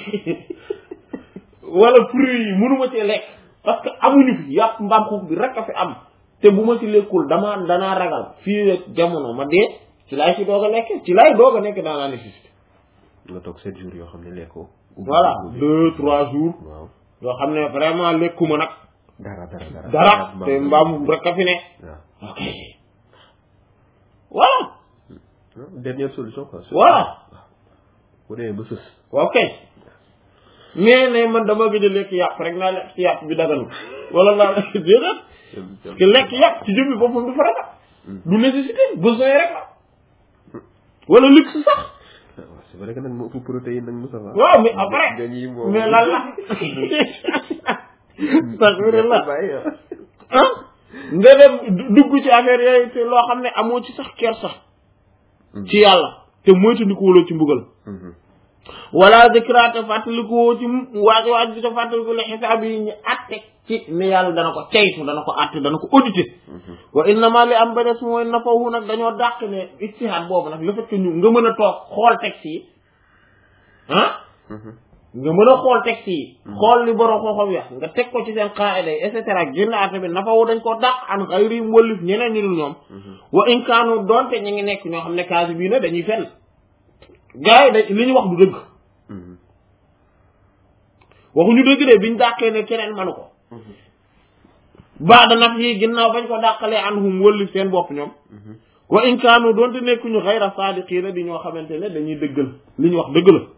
wala fruits yi mënuma ci lekk parce que amuñu fi yàpp mbaam xuux bi rek a fi am te bu ma ci lekkul danaa ragal fii rek jamono ma dee ci laay ci doog a lekk ci laay doog a nekk dans la nécessité nga toog 7 jours yoo xam ne lekkoo voilà 2-3 jours waaw yoo xam ne vraiment lekkuma nag dara te mbaam rek a fi ne waaw ok voilà dernière solution quoi voilà bu dee ba sës ok mais ne man dama gëj a lekk yàpp rek naa lekk ci yàpp bi daganul wala naa lekk déedéet parce que lekk yàpp ci jëmmi boppam du farata du nécessité besoin rek la wala luxe sax c'est vrai que nag moo ëpp protéine nag Moussa waaw mais après mais lan la sax wér la ah nga dem dugg ci affaire yooyu te loo xam ne amoo ci sax kersa ci yàlla te moytandiku wuloo ci mbugal wala zikra te fàttalikoo ci waaj bi te fàttaliku le xisaab yi ñu atte ci ne yàlla dana ko ceytu dana ko atte dana ko audité wa innama li am ba des mooy nafawu nag dañoo dàq ne ijtihaad boobu nag le fait que ñu nga mën a toog xool texte yi ah nga mën a xool texte yi xool li borom xooxam wax nga teg ko ci seen qaida et cetera génn atte bi nafawu dañ ko dàq an xayri wëllif ñeneen ñi dul ñoom wa in kaanu doonte ñi ngi nekk ñoo xam ne kaasi bii na dañuy fenn gars yi li ñu wax du dëgg waxuñu dëgg de biñ dàqee ne keneen manu ko baada naf yi ginnaaw bañ ko dàqalee anhum wëlli seen bopp ñoom wa in kaanu doonte nekkuñu xayra saadiqiina di ñoo xamante ne dañuy dëggal li ñu wax dëgg la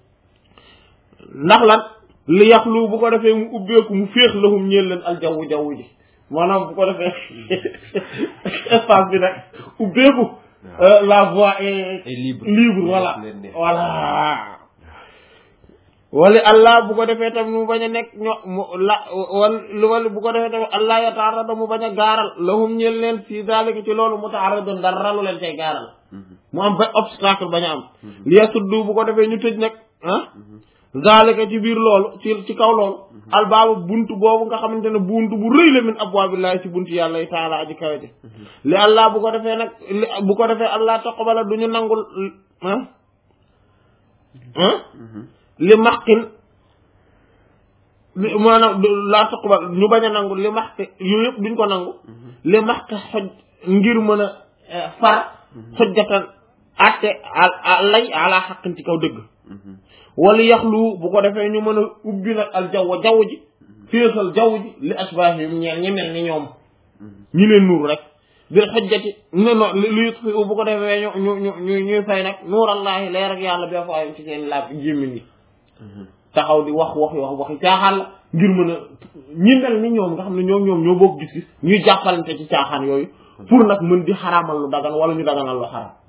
ndax lan li yaxlu bu ko defee mu ubbeeku mu féex lahum ñeel leen al jaww ji maanaam bu ko defee espace bi nag ubbeeku la voie est libre voilà wala allah bu ko defee tamit mu bañ a nekk wala bu ko defee tamit allah yataarada mu bañ a gaaral lahum ñeel leen fii zalika ci loolu mutaaradun dara lu leen cay gaaral mu am ba obstacle bañ a am li yasuddu bu ko defee ñu tëj nag zalika ci biir loolu ci kaw loolu albaabu buntu boobu nga xamante ne buntu bu rëy la min abwaabillahi ci buntu yàlla yi taala aji kawe ji li allah bu ko defee nag bu ko defee allah taqabala du ñu nangul li maxqin maanaam laa taqbal ñu bañ a nangu li maxqi yooyu yëpp duñ ko nangu li maxqi xoj ngir mën a far xojjatan atte lay ala xaqin ci kaw dëgg wala yaxlu bu ko defee ñu mën a ubbi nag al jaww ji féexal jaww ji li asbaahim ñeel ñi mel ni ñoom ñi leen nuur rek bil xojjati li yutfi bu ko defee ñuy fay nag nuurallahi leer ak yàlla bi faayam ci seen laab jémmin yi taxaw di waxi caaxaan la ngir mën a ñi mel ni ñoom nga xam ne ñoom ñoo bokk gis-gis ñuy jàppalante ci caaxaan yooyu pour nag mën di xaraamal lu dagan wala ñu daganal lu xaraam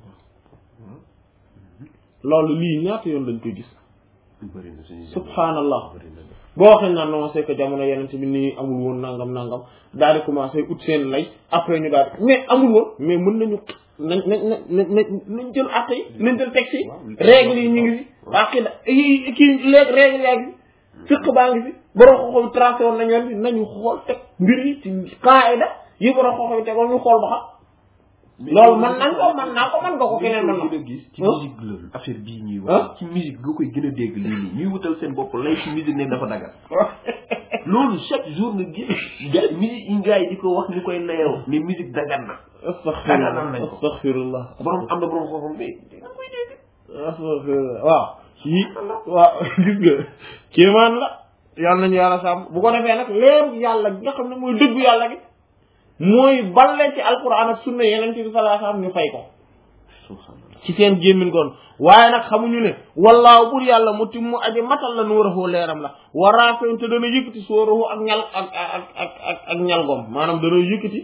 loolu lii ñaata yoon lañ koy gis subhanallah boo waxee naan non c'est que jamono yeneen bi nii amul woon nangam daal di commencé ut seen lay après ñu daal mais amul woon mais mën nañu nañ jël atte yi nañ jël texte yi règle yi ñu ngi fi aqida kii léegi règle yaa ngi fi fiq baa ngi fi borom xoxoy tracé woon nañ yoon bi nañu xool teg mbir yi ci qaida yi borom xoxoy tegoon ñu xool ba xam loolu man naa ko man nga ko keneen man na gën a gis ci musique la affaire bii ñuy wax ci musique nga koy gën a dégg lii nii ñuy wutal seen bopp lay ci musique ne dafa dagal loolu chaque jour nga gis musique yi gars yi di ko wax ñu koy layoo mais musique dagan na astaghfirullah borom am na borom xoxom mais dina koy dégg astaghfirullah waaw gis nga kéemaan la yàlla nañu yàlla sàmm bu ko defee nag leeru yàlla gi nga xam ne mooy dëggu yàlla gi mooy balle ci alquran ak sunna yeneen ci sallallahu alayhi wasallam ñu fay ko ci seen gémmin goon waaye nag xamuñu ne wallaahu bur yàlla mu timmu aji matal la nuurahu leeram la waraafen te dana yëkkati sóorahu ak ñal ak ñal goom maanaam dana yëkkati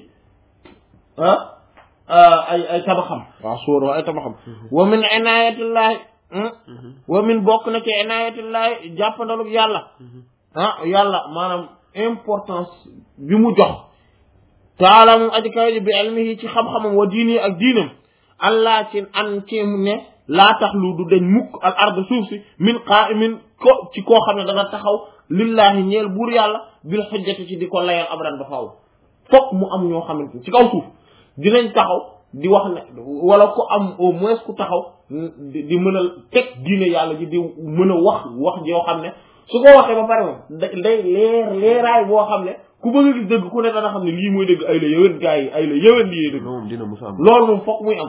ay tabaxam waaw sóorahu ay tabaxam wa min inayatillahi wa min bokk na ci inayatillahi jàppandalug yàlla yàlla maanaam importance bi mu jox taala moom aji kaw ji bi ilmihi ci xam-xamam wa diini ak diinam allah ci ne laa taxlu du dañ mukk al ard suuf si min qa'imin ci koo xam ne danga taxaw lillahi ñeel buur yàlla bil xujjati ci di ko layal abadan ba faaw fokk mu am ñoo xamante ci kaw suuf dinañ taxaw di wax ne wala ko am au moins ku taxaw di mën a teg diine yàlla ji di mën a wax yoo xam ne su ko waxee ba pare moom day leeraay boo xam ne ku bëgg a gis dëgg ku ne dana xam ne lii mooy dëgg ay la yëwén gars yi ay la yëwén lii dëgg loolu moom fokk muy am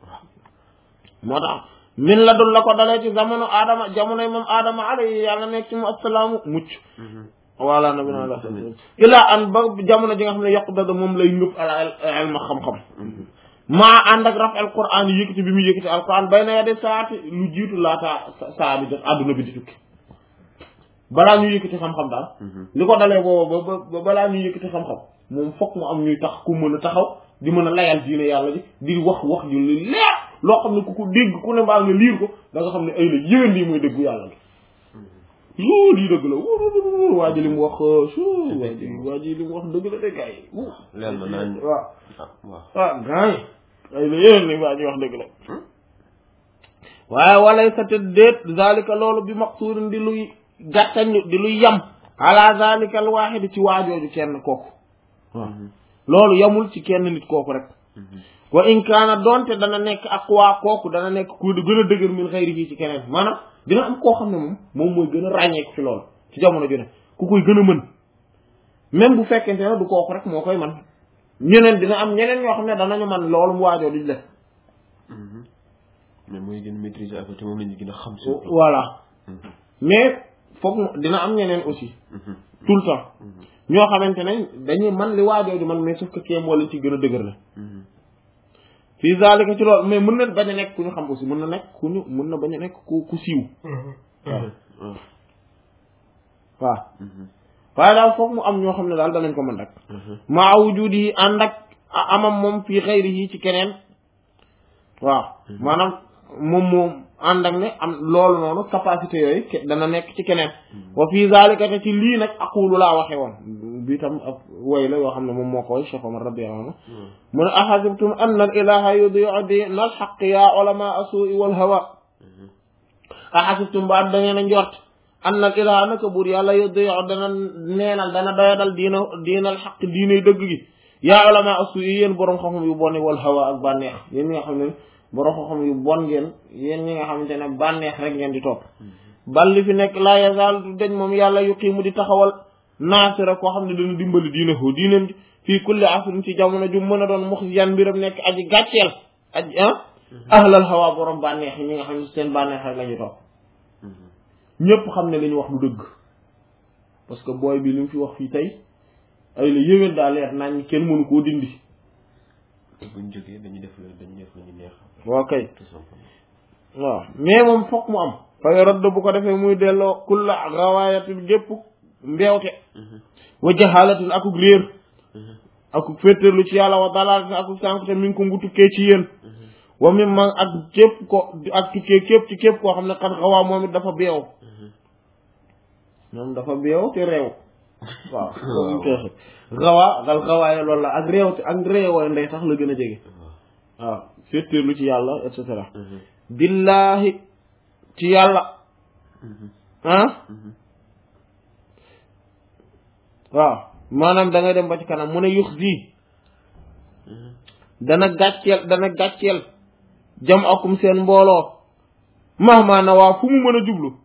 moo tax min la dul la ko dalee ci jamonoy moom aadama alayhi yàlla nekk ci mu assalaamu mucc wala nabina la ilaa an ba jamono ji nga xam ne yokku dada moom lay ngëpp al ilma xam-xam maa ànd ak raf al quran yi yëkkati bi muy yëkkati al quran bay na yade saati lu jiitu laata saa bi jot àdduna bi di tukki balaa ñuy yëkkati xam-xam daal li ko dalee booba ba balaa ñuy yëkkati xam-xam moom fokk mu am ñuy tax ku mën a taxaw di mën a layal diine yàlla ji di wax ju li leer loo xam ne ku ko dégg ku ne mbaa nga liir ko da nga xam ne ay la yéwén lii mooy dëggu yàlla gi lii dëgg la waa ji li mu wax waa ji li mu wax dëgg la de gars yi leer na naan waaw gars yi ay la yéwén li waa ji wax dëgg la waaye walay sa te déet zalika loolu bi maqsuurin di luy gàttañ di luy yam ala zalika al wahid ci waajooju kenn kooku waaw loolu yamul ci kenn nit kooku rek wa in kaana donte dana nekk aqwa kooku dana nekk ku gën a dëgër min xayri ci keneen maanaam dina am koo xam ne moom mooy gën a ràññeeku ci loolu ci jamono ju ne ku koy gën a mën même bu fekkente ne du kooku rek moo koy man ñeneen dina am ñeneen ñoo xam ne danañu man loolu mu waajoo duñ def mais mooy gën a maîtriser affaire te moom lañu gën a xam voilà mais foog dina am ñeneen aussi tout le temps ñoo xamante ne dañuy man li waajoo di man mais sauf que kee moo leen ci gën a dëgër la fii zalika ci loolu mais mën na bañ a nekk ku ñu xam aussi mën na nekk mën na bañ a nekk ku siiw waaw waaye daal foog mu am ñoo xam ne daal danañ ko mën rek maa wujudi yi ànd ak amam moom fii xëyri yi ci keneen waaw maanaam moom ànd ak ne am loolu noonu capacité yooyu dana nekk ci keneen wa fii zalika te ci lii nag aqulu laa waxe woon bi tam ak woy la yoo xam ne moom moo koy Cheikh Omar radiyallahu anhu mu ne ahasibtum anna al ilaha yudi'u dina al haqq ya ulama as-su'i wal hawa ahasibtum ba da ngeen a njort anna al ilaha naka buur yàlla yudi'u dana neenal dana doyadal diina al haqq diinay dëgg gi ya ulama as-su'i yéen boroom xam-xam yu bon wal hawa ak bànneex yéen ñi nga xam ne boroom xam-xam yu bon ngeen yéen ñi nga xamante ne bànneex rek ngeen di topp bal li fi nekk laa yazal du dañ moom yàlla yuqiimu di taxawal naasira koo xam ne dana dimbali diina ko diinam ji fii kulli asrin ci jamono ju mën a doon muxziyan mbiram nekk aji gàcceel aji ahlal hawa borom bànneex yi ñi nga xam ne seen bànneex rek la ñu topp ñëpp xam ne li ñu wax lu dëgg parce que booy bi li mu fi wax fii tey ay la yéwén daa leer nañ ñi kenn mënu koo dindi buñ jógee dañuy def lañu neex waaw kay waaw mais moom fokk mu am fay radd bu ko defee muy delloo kulla rawaayatin gépp mbeewte wa jahalatin akuk réer akuk féttéerlu ci yàlla wa dalalatin akuk sànkte mi ngi ko ngu tukkee ci yéen wa mi man ak képp ko ak tukkee képp ci képp koo xam ne xat xawaa moom it dafa beew moom dafa beew te réew waaw xawaa dal xawaaye loolu la ak réew te ak réewooy ndey sax la gën a jege waaw féttéerlu ci yàlla et cetera billaahi ci yàlla waaw maanaam da ngay dem ba ci kanam mu ne yux dana gàcceel jam akum seen mbooloo mahmaana waa fu mu mën a jublu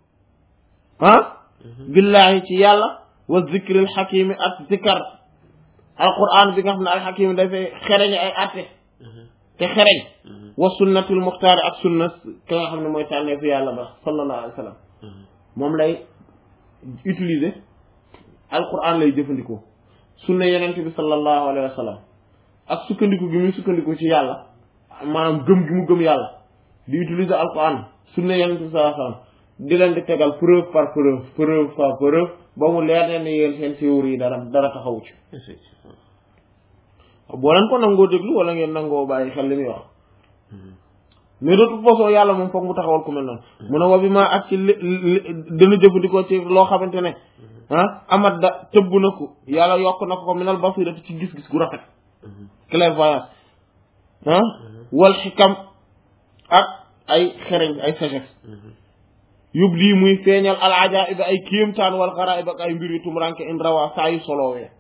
billaahi ci yàlla wa zikril xakimi ak zikar alquran bi nga xam ne alxakim dafay xereñ ay atte te xereñ wa sunnatul muxtaar ak sunna ka nga xam ne mooy tànnee fi yàlla ba sallallahu alayhi wa sallam moom lay utiliser alquran lay jëfandikoo sunna yenent bi sallallahu alayhi wa sallam ak sukkandiku gi muy sukkandiku ci yàlla maanaam gëm gi mu gëm yàlla di utiliser alquran sunna yenent bi sallallahu alayhi wa sallam di leen di tegal preuve par preuve ba mu leer ne ne yéen seen théorie yi dara taxawu ci boo leen ko nangoo déglu wala ngeen nangoo bàyyi xel li muy wax mais de toute façon yàlla moom foog mu taxawal ku mel noonu mu ne wa bi ma ak ci dana jëfandikoo ci loo xamante ne amat da tëbb na ko yàlla yokk na ko minal basirati ci gis-gis gu rafet clairvoyance wal xikam ak ay xereñ ay sagesse yub lii muy feeñal al ajaib ay kéemtaan wal xaraib ak ay mbir yu tumranke in rawa saa yu solowee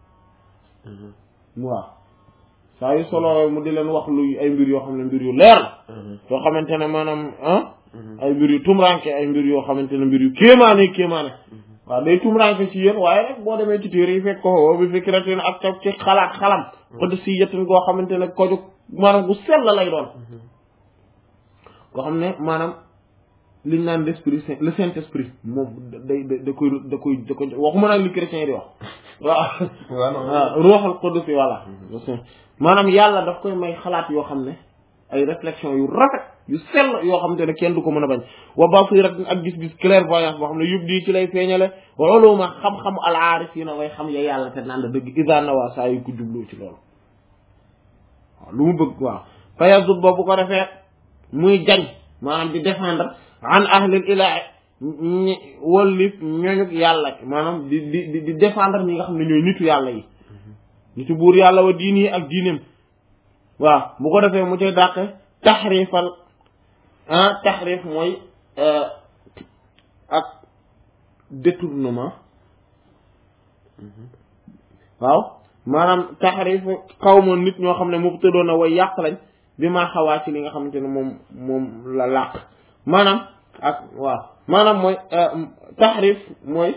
waaw saa yu solowee mu di leen wax lu ay mbir yoo xam ne mbir yu leer la yoo xamante ne maanaam ay mbir yu tumranke ay mbir yoo xamante ne mbir yu kéemaane waaw day tumranke ci yéen waaye rek boo demee ci téere yi fekk ko bi fikratin ak ca ci xalam xod si yetin goo xamante ne koju maanaam gu sell lay doon koo xam ne maanaam liñ naan l'esprit saint le saint esprit moom da koy waxuma nag li chrétien yi di wax waaw ruuxal qudus voilà maanaam yàlla daf koy may xalaat yoo xam ne ay réflexion yu rafet yu sell yoo xamante ne kenn du ko mën a bañ wa basirat ak gis-gis clairvoyance boo xam ne yub di ci lay feeñale wa uluma xam-xam al aarifina way xam ya yàlla te naan la dëgg isana waa saa yu ko jubloo ci loolu waaw lu mu bëgg waaw fayazub boobu ko defee muy jañ maanaam di défendre an ahlil ilaahi wallif ñooñu yàlla maanaam di défendre ñi nga xam ne ñooy nitu yàlla yi nitu buur yàlla wa diini yi ak diineem waaw bu ko defee mu cay dàqe taxrifal taxrif mooy ak détournement waaw maanaam taxrif xaw ma nit ñoo xam ne mu tëddoon na way yàq lañ bi maa xawaa ci li nga xamante ne moom la làq maanaam ak waaw maanaam mooy taxrif mooy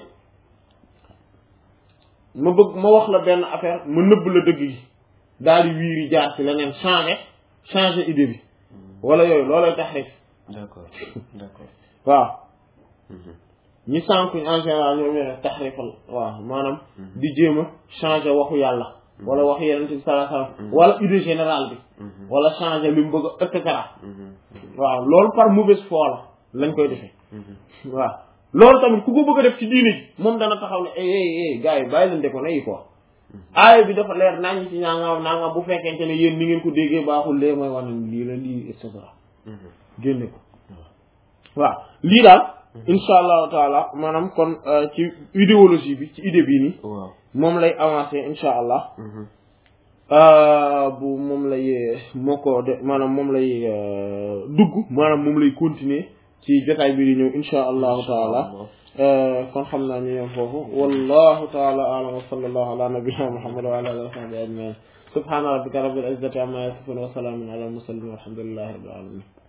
ma wax la benn affaire ma nëbb la dëgg gi daal di wiiri jaar ci leneen changer idée bi wala yooyu loolooy taxrif d'accord waaw ñi sànq en général ñoom ñoo def taxrifal waaw maanaam di jéem a changer waxu yàlla wala waxu yeneen bi sallallahu alayhi wasallam wala idée générale bi wala changer li mu bëgg et cetera waaw loolu par mauvaise foi la lañ koy defee waaw loolu tamit ku ko bëgg a def ci diine ji moom dana taxaw ne gars yi bàyyi leen déconné yi quoi aaya bi dafa leer nañ ci nangam bu fekkente ne yéen ni ngeen ko déggee baaxul lee mooy wax ne lii la lii et cetera génne ko waaw lii daal insha allahu taala maanaam kon ci idéologie bi ci idée bii nii moom lay avancer insha allah bu moom lay moo ko de maanaam moom lay dugg maanaam moom lay continuer ci jotaay bi di ñëw insha allahu taala kon xam naa ñu yem foofu wallahu taala a'lam wa sallallahu ala nabiyyina muhammad wa ala alihi wa sahbihi ajma'in subhana rabbika rabbil izzati amma yasifun wa salamun ala al mursalin walhamdulillahi rabbil alamin